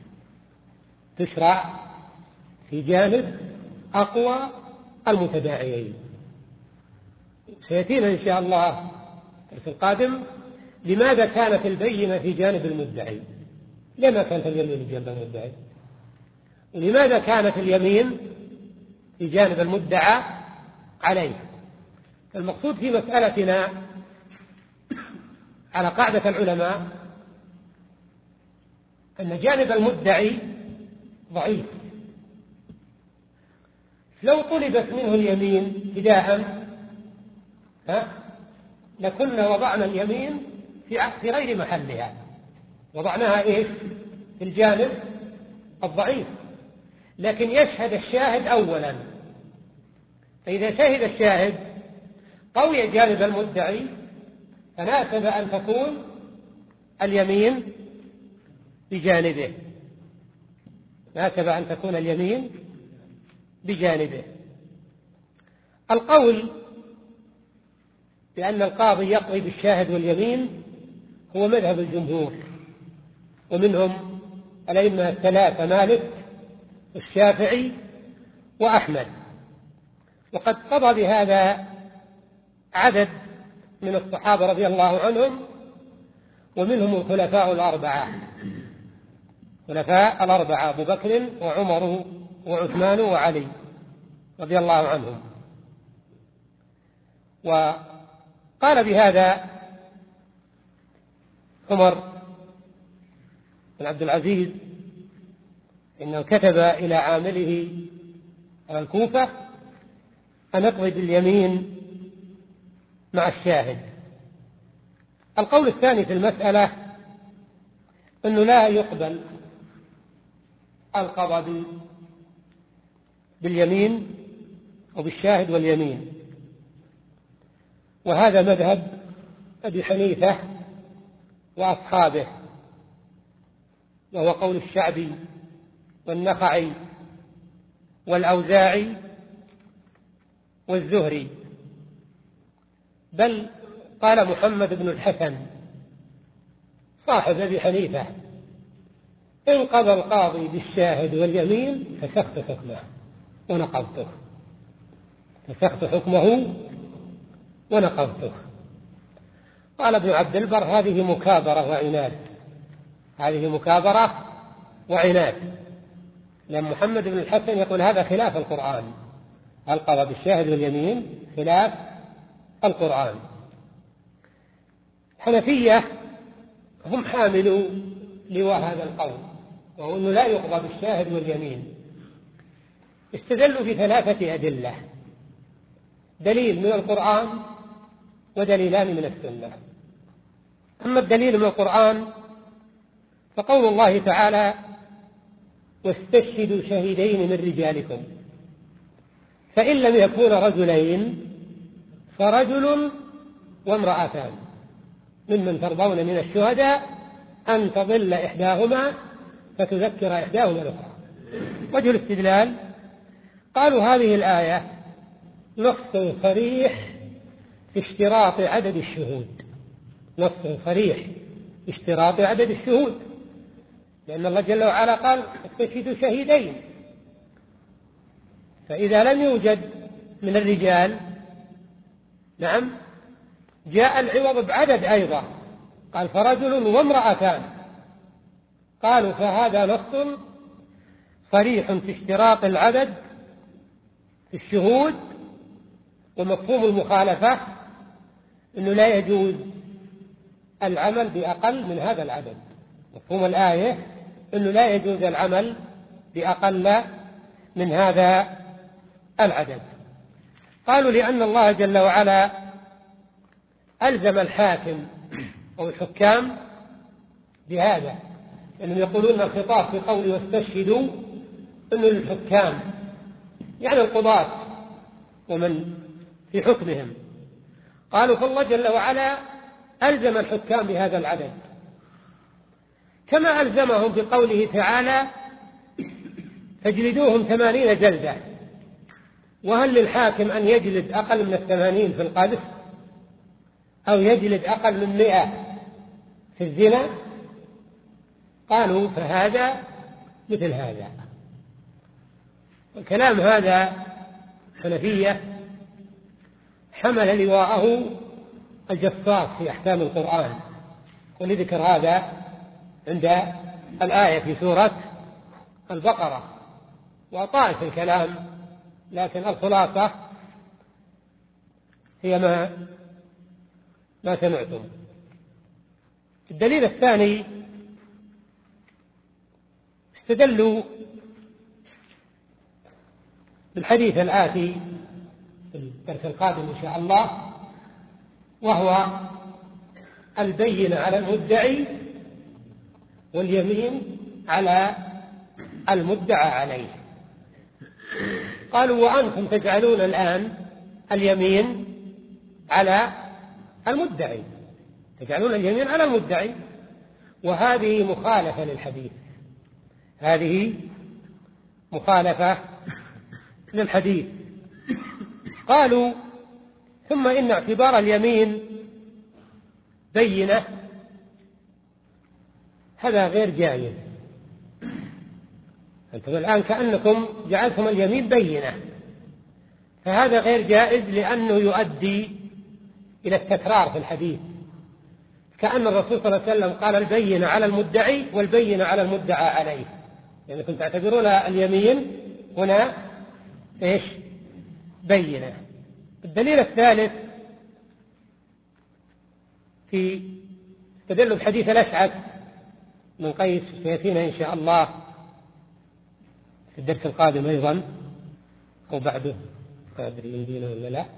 تشرع في جانب أقوى المتداعيين. سيأتينا إن شاء الله الدرس القادم لماذا كانت البينة في جانب المدعي، لما كانت اليمين في جانب المدعي، ولماذا كانت اليمين في جانب المدعى عليه. المقصود في مسألتنا على قاعدة العلماء أن جانب المدعي ضعيف، لو طلبت منه اليمين ابتداء ها لكنا وضعنا اليمين في في غير محلها، وضعناها ايش؟ في الجانب الضعيف، لكن يشهد الشاهد أولا، فإذا شهد الشاهد قوي جانب المدعي فناسب أن تكون اليمين بجانبه، ناسب أن تكون اليمين بجانبه. القول بأن القاضي يقضي بالشاهد واليمين هو مذهب الجمهور، ومنهم الأئمة الثلاثة مالك والشافعي وأحمد، وقد قضى بهذا عدد من الصحابة رضي الله عنهم، ومنهم الخلفاء الأربعة، خلفاء الأربعة أبو بكر وعمر وعثمان وعلي رضي الله عنهم. وقال بهذا عمر بن عبد العزيز إنه كتب إلى عامله على الكوفة أن اقضي باليمين مع الشاهد. القول الثاني في المسألة أنه لا يقبل القضاء باليمين أو بالشاهد واليمين، وهذا مذهب أبي حنيفة وأصحابه، وهو قول الشعبي والنخعي والأوزاعي والزهري، بل قال محمد بن الحسن صاحب أبي حنيفة إن قضى القاضي بالشاهد واليمين فسخت حكمه ونقضته، فسخت حكمه ونقضته. قال ابن عبد البر هذه مكابرة وعناد، هذه مكابرة وعناد، لأن محمد بن الحسن يقول هذا خلاف القرآن، القضاء بالشاهد واليمين خلاف القرآن. الحنفية هم حاملوا لواء هذا القول، وهو أنه لا يقضى بالشاهد واليمين. استدلوا بثلاثة أدلة، دليل من القرآن ودليلان من السنة. أما الدليل من القرآن فقول الله تعالى واستشهدوا شهيدين من رجالكم، فإن لم يكونا رجلين فرجل وامرأتان ممن ترضون من الشهداء أن تضل إحداهما فتذكر إحداهما الأخرى. وجه الاستدلال قالوا هذه الآية نص صريح في اشتراط عدد الشهود، نص صريح في اشتراط عدد الشهود، لأن الله جل وعلا قال استشهدوا شهيدين، فإذا لم يوجد من الرجال نعم جاء العوض بعدد أيضا، قال فرجل وامرأتان، قالوا فهذا نص صريح في اشتراط العدد في الشهود، ومفهوم المخالفة أنه لا يجوز العمل بأقل من هذا العدد. مفهوم الآية أنه لا يجوز العمل بأقل من هذا العدد. قالوا لأن الله جل وعلا ألزم الحاكم أو الحكام بهذا، أنهم يقولون الخطاب في قول واستشهدوا أنه للحكام يعني القضاة ومن في حكمهم. قالوا فالله جل وعلا ألزم الحكام بهذا العدد، كما ألزمهم بقوله تعالى فاجلدوهم ثمانين جلدة. وهل للحاكم أن يجلد أقل من الثمانين في القذف أو يجلد أقل من مئة في الزنا؟ قالوا فهذا مثل هذا. الكلام هذا حنفية حمل لواءه الجصاص في أحكام القرآن، ولذكر هذا عند الآية في سورة البقرة، وطائل في الكلام، لكن الخلاصة هي ما ما سمعتم. الدليل الثاني استدلوا الحديث الآتي في الدرس القادم إن شاء الله، وهو البينة على المدعي واليمين على المدعى عليه. قالوا وأنتم تجعلون الآن اليمين على المدعي، تجعلون اليمين على المدعي، وهذه مخالفة للحديث، هذه مخالفة للحديث. قالوا ثم إن اعتبار اليمين بينة هذا غير جائز. أنتم الآن كأنكم جعلتم اليمين بينة، فهذا غير جائز لأنه يؤدي إلى التكرار في الحديث، كأن الرسول صلى الله عليه وسلم قال البينة على المدعي والبينة على المدعى عليه، يعني كنت تعتبرون اليمين هنا إيش؟ بينة. الدليل الثالث في استدلوا بحديث الأشعث من قيس سيأتينا إن شاء الله في الدرس القادم أيضا أو بعده، ما أدري يمدينا ولا لا،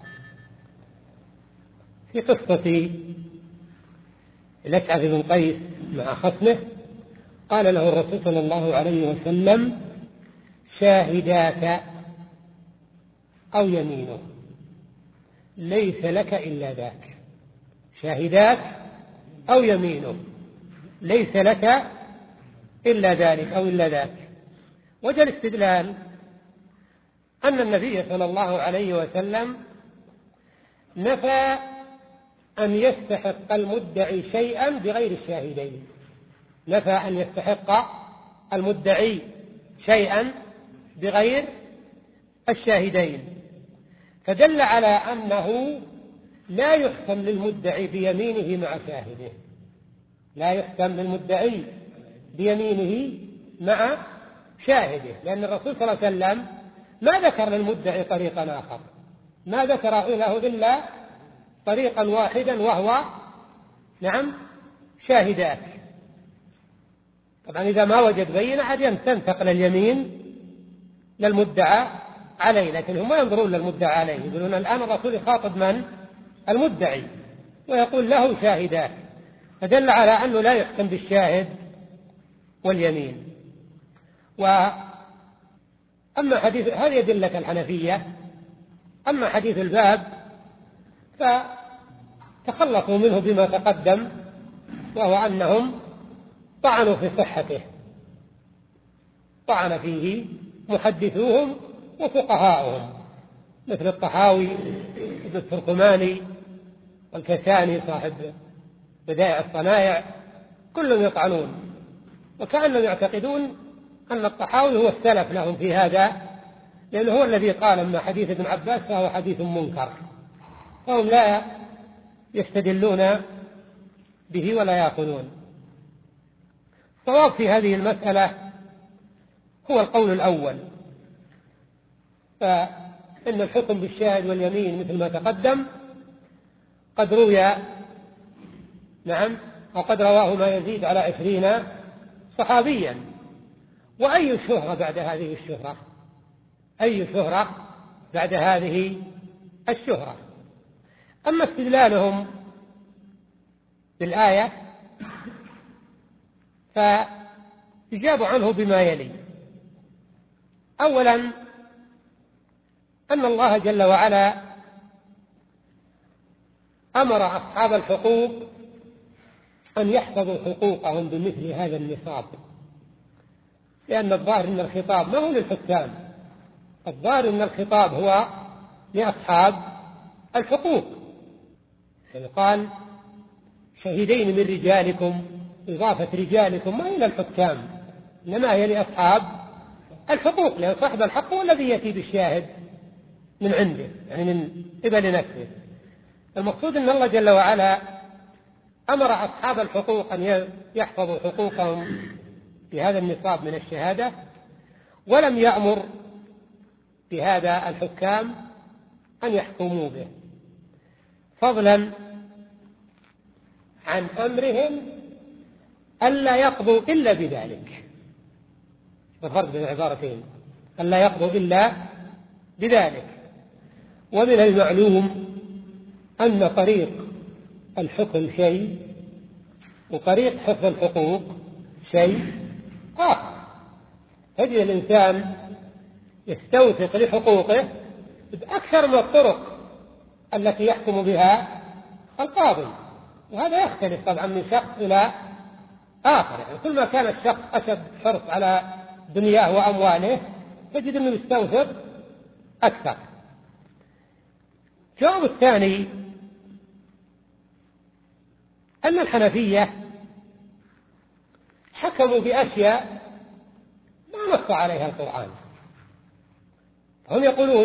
في قصة الأشعث بن قيس مع خصمه. قال له الرسول صلى الله عليه وسلم شاهداك أو يمينه ليس لك إلا ذاك، شاهداك أو يمينه ليس لك إلا ذلك أو إلا ذاك. وجه الاستدلال أن النبي صلى الله عليه وسلم نفى أن يستحق المدعي شيئا بغير الشاهدين، نفى أن يستحق المدعي شيئا بغير الشاهدين، فدل على أنه لا يحكم للمدعي بيمينه مع شاهده، لا يحكم للمدعي بيمينه مع شاهده، لأن الرسول صلى الله عليه وسلم ما ذكر للمدعي طريقا آخر، ما ذكر له إلا طريقا واحدا وهو نعم شاهدات. طبعا إذا ما وجد بينة عاد تنتقل اليمين للمدعى عليه، لكن هم ما ينظرون للمدعى عليه، يقولون الآن الرسول يخاطب من؟ المدعي، ويقول له شاهدات، فدل على أنه لا يحكم بالشاهد واليمين. وأما حديث هذه أدلة الحنفية. أما حديث الباب فتخلصوا منه بما تقدم، وهو أنهم طعنوا في صحته، طعن فيه محدثوهم وفقهاؤهم مثل الطحاوي ابن التركماني والكساني صاحب بدائع الصنائع، كلهم يطعنون، وكأنهم يعتقدون أن الطحاوي هو السلف لهم في هذا، لأنه هو الذي قال أما حديث ابن عباس فهو حديث منكر، فهم لا يستدلون به ولا يأخذون. الصواب في هذه المسألة هو القول الأول، فإن الحكم بالشاهد واليمين مثل ما تقدم قد روي نعم وقد رواه ما يزيد على عشرين صحابيا. وأي شهرة بعد هذه الشهرة؟ أي شهرة بعد هذه الشهرة؟ أما استدلالهم بالآية فيجاب عنه بما يلي. أولا أن الله جل وعلا أمر أصحاب الحقوق أن يحفظوا حقوقهم بمثل هذا النصاب، لأن الظاهر أن الخطاب ما هو للحكام، الظاهر أن الخطاب هو لأصحاب الحقوق. يعني قال شهيدين من رجالكم، إضافة رجالكم ما إلى الحكام إنما هي لأصحاب الحقوق، لأن صاحب الحق هو الذي يأتي بالشاهد من عنده، يعني من قبل نفسه. المقصود أن الله جل وعلا أمر أصحاب الحقوق أن يحفظوا حقوقهم بهذا النصاب من الشهادة، ولم يأمر بهذا الحكام أن يحكموا به، فضلا عن أمرهم ألا يقضوا إلا بذلك. الفرق بين العبارتين، ألا يقضوا إلا بذلك. ومن المعلوم أن طريق الحكم شيء وطريق حفظ الحقوق شيء آخر. تجد الإنسان يستوثق لحقوقه بأكثر من الطرق التي يحكم بها القاضي، وهذا يختلف طبعا من شخص إلى آخر. يعني كل ما كان الشخص أشد حرص على دنياه وأمواله تجد أنه يستوثق أكثر. الجواب الثاني أن الحنفية حكموا بأشياء ما نص عليها القرآن. هم يقولون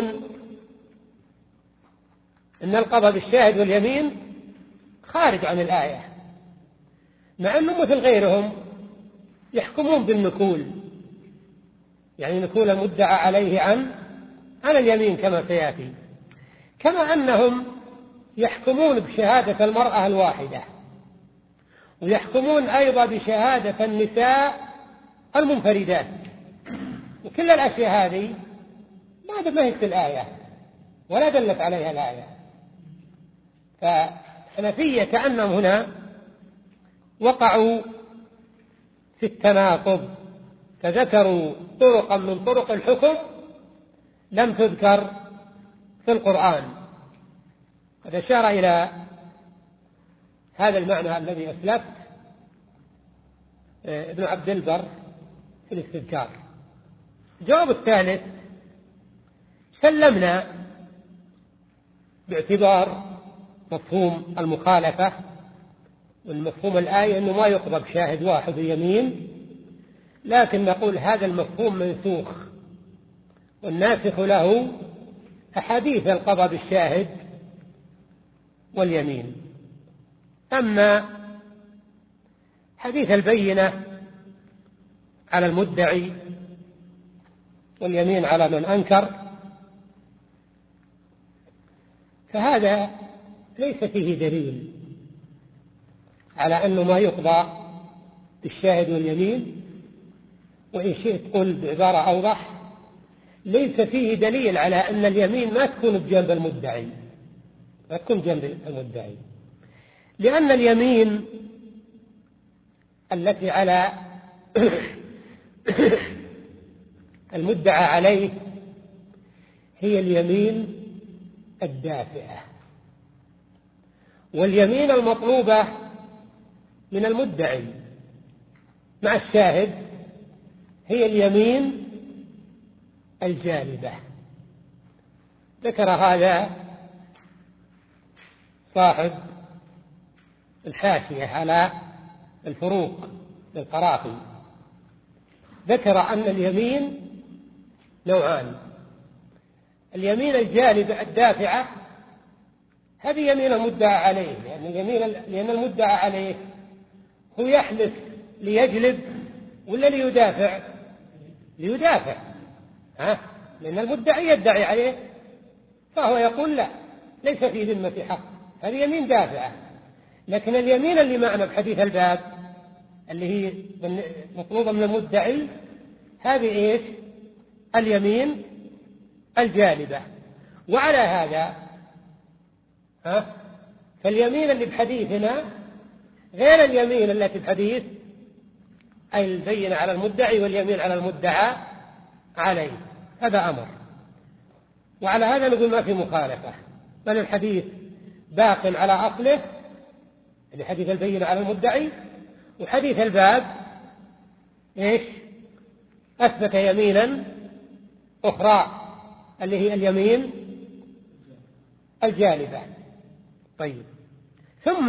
إن القضاء بالشاهد واليمين خارج عن الآية، مع أنهم مثل غيرهم يحكمون بالنكول، يعني نكول المدعى عليه عن عن اليمين كما سيأتي، كما أنهم يحكمون بشهادة المرأة الواحدة، ويحكمون أيضا بشهادة النساء المنفردات. وكل الأشياء هذه ما هي في الآية ولا دلت عليها الآية. فالحنفية كأنهم هنا وقعوا في التناقض، فذكروا طرقا من طرق الحكم لم تذكر في القرآن. قد أشار إلى هذا المعنى الذي أسلفت ابن عبد البر في الاستذكار. الجواب الثالث: سلمنا باعتبار مفهوم المخالفة والمفهوم الآية أنه ما يقضى بشاهد واحد يمين، لكن نقول هذا المفهوم منسوخ، والناسخ له أحاديث القضاء بالشاهد واليمين. أما حديث البينة على المدعي واليمين على من أنكر فهذا ليس فيه دليل على أنه ما يقضى بالشاهد واليمين. وإن شئت قل بعبارة أوضح: ليس فيه دليل على أن اليمين ما تكون بجنب المدعي، ما تكون جنب المدعي، لأن اليمين التي على المدعى عليه هي اليمين الدافئة، واليمين المطلوبة من المدعي مع الشاهد هي اليمين الجالبة. ذكر هذا صاحب الحاشية على الفروق للقرافي، ذكر أن اليمين نوعان: اليمين الجالبة الدافعة هذه يمين المدعى عليه، لأن اليمين لأن المدعى عليه هو يحلف ليجلب ولا ليدافع؟ ليدافع، ها؟ لأن المدعي يدعي عليه فهو يقول لا، ليس في ذمة حق، هذه يمين دافعة. لكن اليمين اللي معنا بحديث الباب اللي هي مطلوبة من المدعي هذه إيش؟ اليمين الجالبة. وعلى هذا ها فاليمين اللي بحديثنا غير اليمين التي بحديث أي البينة على المدعي واليمين على المدعى عليه. هذا أمر، وعلى هذا نقول ما في مخالفة، بل الحديث باق على أصله، يعني حديث البينة على المدعي، وحديث الباب إيش؟ أثبت يمينا أخرى اللي هي اليمين الجالبة. طيب، ثم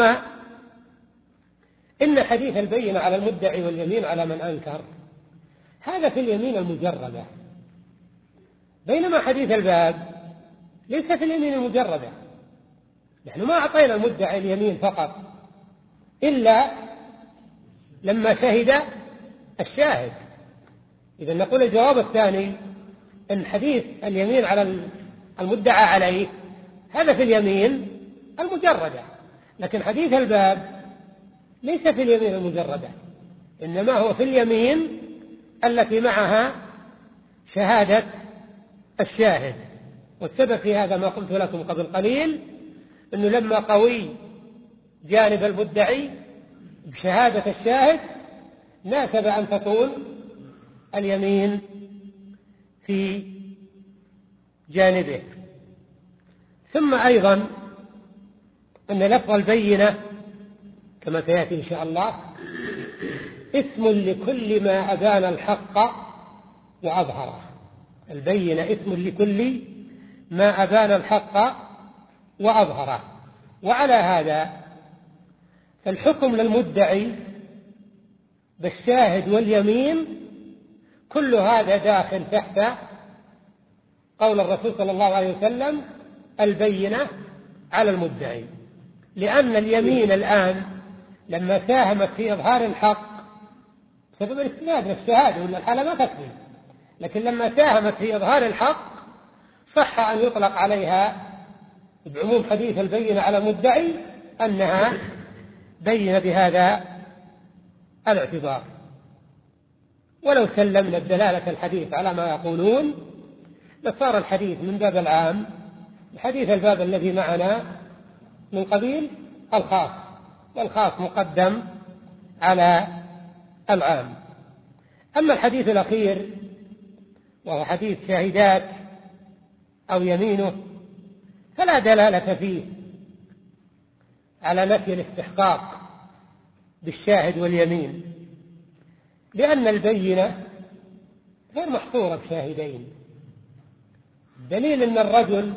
إن حديث البينة على المدعي واليمين على من أنكر هذا في اليمين المجردة، بينما حديث الباب ليس في اليمين المجردة. نحن ما أعطينا المدعي اليمين فقط إلا لما شهد الشاهد. إذا نقول الجواب الثاني أن حديث اليمين على المدعى عليه هذا في اليمين المجردة، لكن حديث الباب ليس في اليمين المجردة، إنما هو في اليمين التي معها شهادة الشاهد. والسبب في هذا ما قلت لكم قبل قليل، أنه لما قوي جانب المدعي بشهادة الشاهد ناسب أن تكون اليمين في جانبه. ثم أيضا أن لفظ البينة كما سيأتي إن شاء الله اسم لكل ما أبان الحق وأظهره. البينة اسم لكل ما أبان الحق وأظهره. وعلى هذا فالحكم للمدعي بالشاهد واليمين كل هذا داخل تحت قول الرسول صلى الله عليه وسلم البينة على المدعي، لأن اليمين الآن لما ساهمت في إظهار الحق سبب الاستناد للشهادة ولا الحالة ما تكفي، لكن لما ساهمت في إظهار الحق صح أن يطلق عليها بعموم حديث البينة على المدعي أنها بين بهذا الاعتبار. ولو سلمنا الدلالة الحديث على ما يقولون لصار الحديث من باب العام الحديث الباب الذي معنا من قبيل الخاص، والخاص مقدم على العام. أما الحديث الأخير وهو حديث شاهدات أو يمينه فلا دلالة فيه على نفي الاستحقاق بالشاهد واليمين، لأن البينة غير محصورة بشاهدين. دليل أن الرجل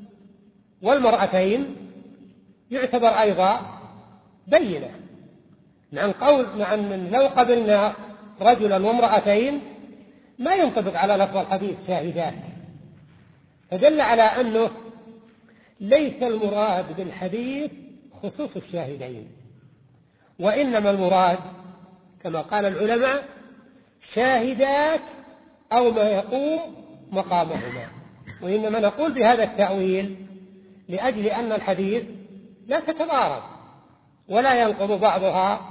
والمرأتين يعتبر أيضا بينة، مع قول مع أن لو قبلنا رجلا وامرأتين ما ينطبق على لفظ الحديث شاهدات، فدل على أنه ليس المراد بالحديث خصوص الشاهدين، وإنما المراد كما قال العلماء شاهدات أو ما يقوم مقامهما. وإنما نقول بهذا التأويل لأجل أن الحديث لا تتضارب ولا ينقض بعضها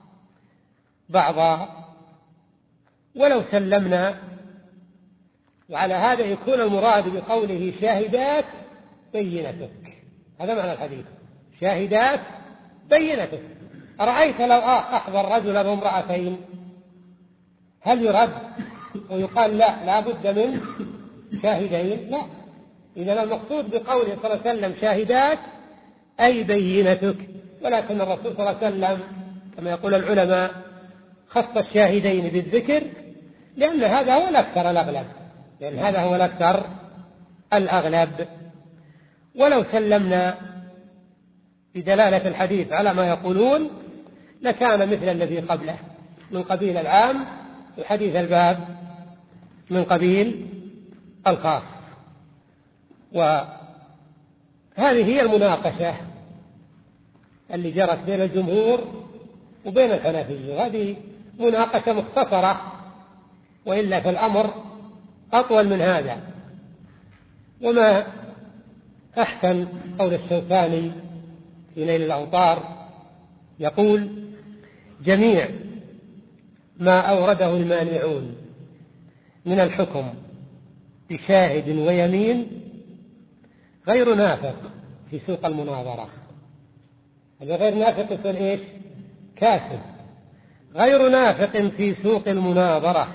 بعضا. ولو سلمنا وعلى هذا يكون المراد بقوله شاهدات بينتك، هذا معنى الحديث شاهدات بينتك. أرأيت لو أحضر رجلا وامرأتين هل يرد ويقال لا لا بد من شاهدين؟ لا. إذا المقصود بقوله صلى الله عليه وسلم شاهدات أي بينتك، ولكن الرسول صلى الله عليه وسلم كما يقول العلماء خص الشاهدين بالذكر لأن هذا هو الأكثر الأغلب، لأن هذا هو الأكثر الأغلب. ولو سلمنا بدلالة الحديث على ما يقولون لكان مثل الذي قبله من قبيل العام وحديث الباب من قبيل الخاص. وهذه هي المناقشة اللي جرت بين الجمهور وبين الحنفية، هذه مناقشة مختصرة، وإلا فالأمر أطول من هذا. وما أحسن قول الشوكاني في نيل الأوطار يقول جميع ما أورده المانعون من الحكم بشاهد ويمين غير نافق في سوق المناظرة. هذا غير نافق يكون إيش؟ كاسب. غير نافق في سوق المناظرة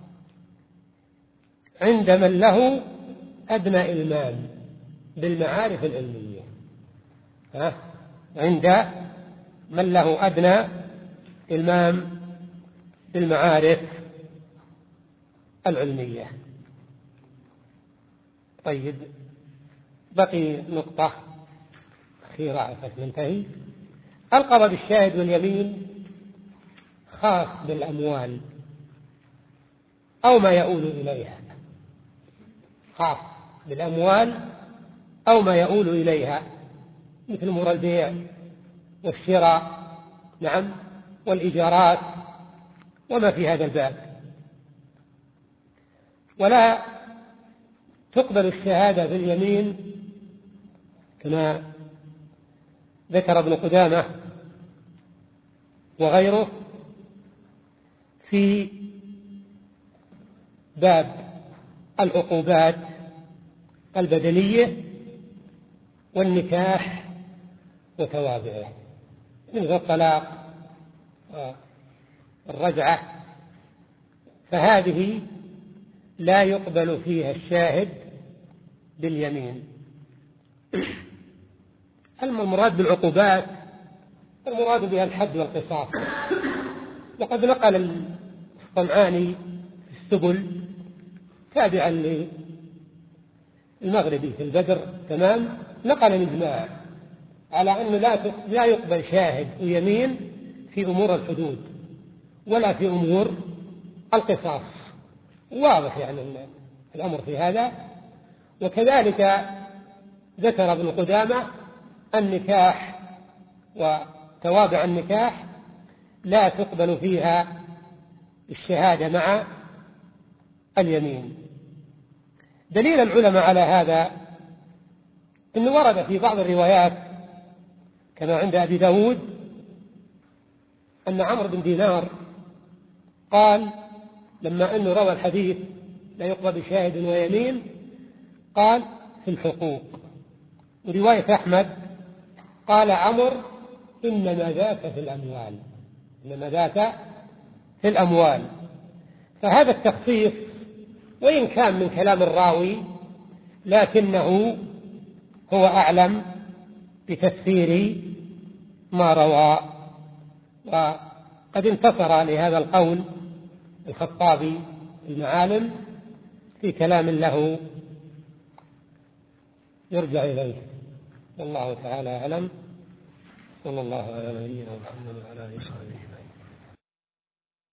عند من له أدنى إلمام بالمعارف العلمية، ها؟ عند من له أدنى إلمام بالمعارف العلمية. طيب بقي نقطة أخيرة عشان ننتهي. القضاء بالشاهد واليمين خاص بالأموال أو ما يؤول إليها، خاص بالأموال أو ما يؤول إليها مثل أمور البيع والشراء، نعم، والإيجارات وما في هذا الباب. ولا تقبل الشهادة باليمين كما ذكر ابن قدامة وغيره في باب العقوبات البدنية والنكاح وتوابعه مثل الطلاق والرجعة، فهذه لا يقبل فيها الشاهد باليمين. المراد بالعقوبات المراد بها الحد والقصاص. وقد نقل الصنعاني في السبل تابعا للمغربي في البدر تمام، نقل الإجماع على أنه لا يقبل شاهد ويمين في أمور الحدود ولا في أمور القصاص. واضح يعني الأمر في هذا. وكذلك ذكر ابن قدامة النكاح وتوابع النكاح لا تقبل فيها الشهادة مع اليمين. دليل العلماء على هذا أنه ورد في بعض الروايات كما عند أبي داود أن عمرو بن دينار قال لما أنه روى الحديث لا يقبل بشاهد ويمين قال في الحقوق. ورواية أحمد قال عمرو إنما ذاك في الأموال إنما ذاك في الأموال. فهذا التخصيص وإن كان من كلام الراوي لكنه هو أعلم بتفسير ما روى. وقد انتصر لهذا القول الخطابي المعالم في كلام له يرجع إليه. والله تعالى أعلم. صلى الله على نبينا محمد وعلى آله وصحبه.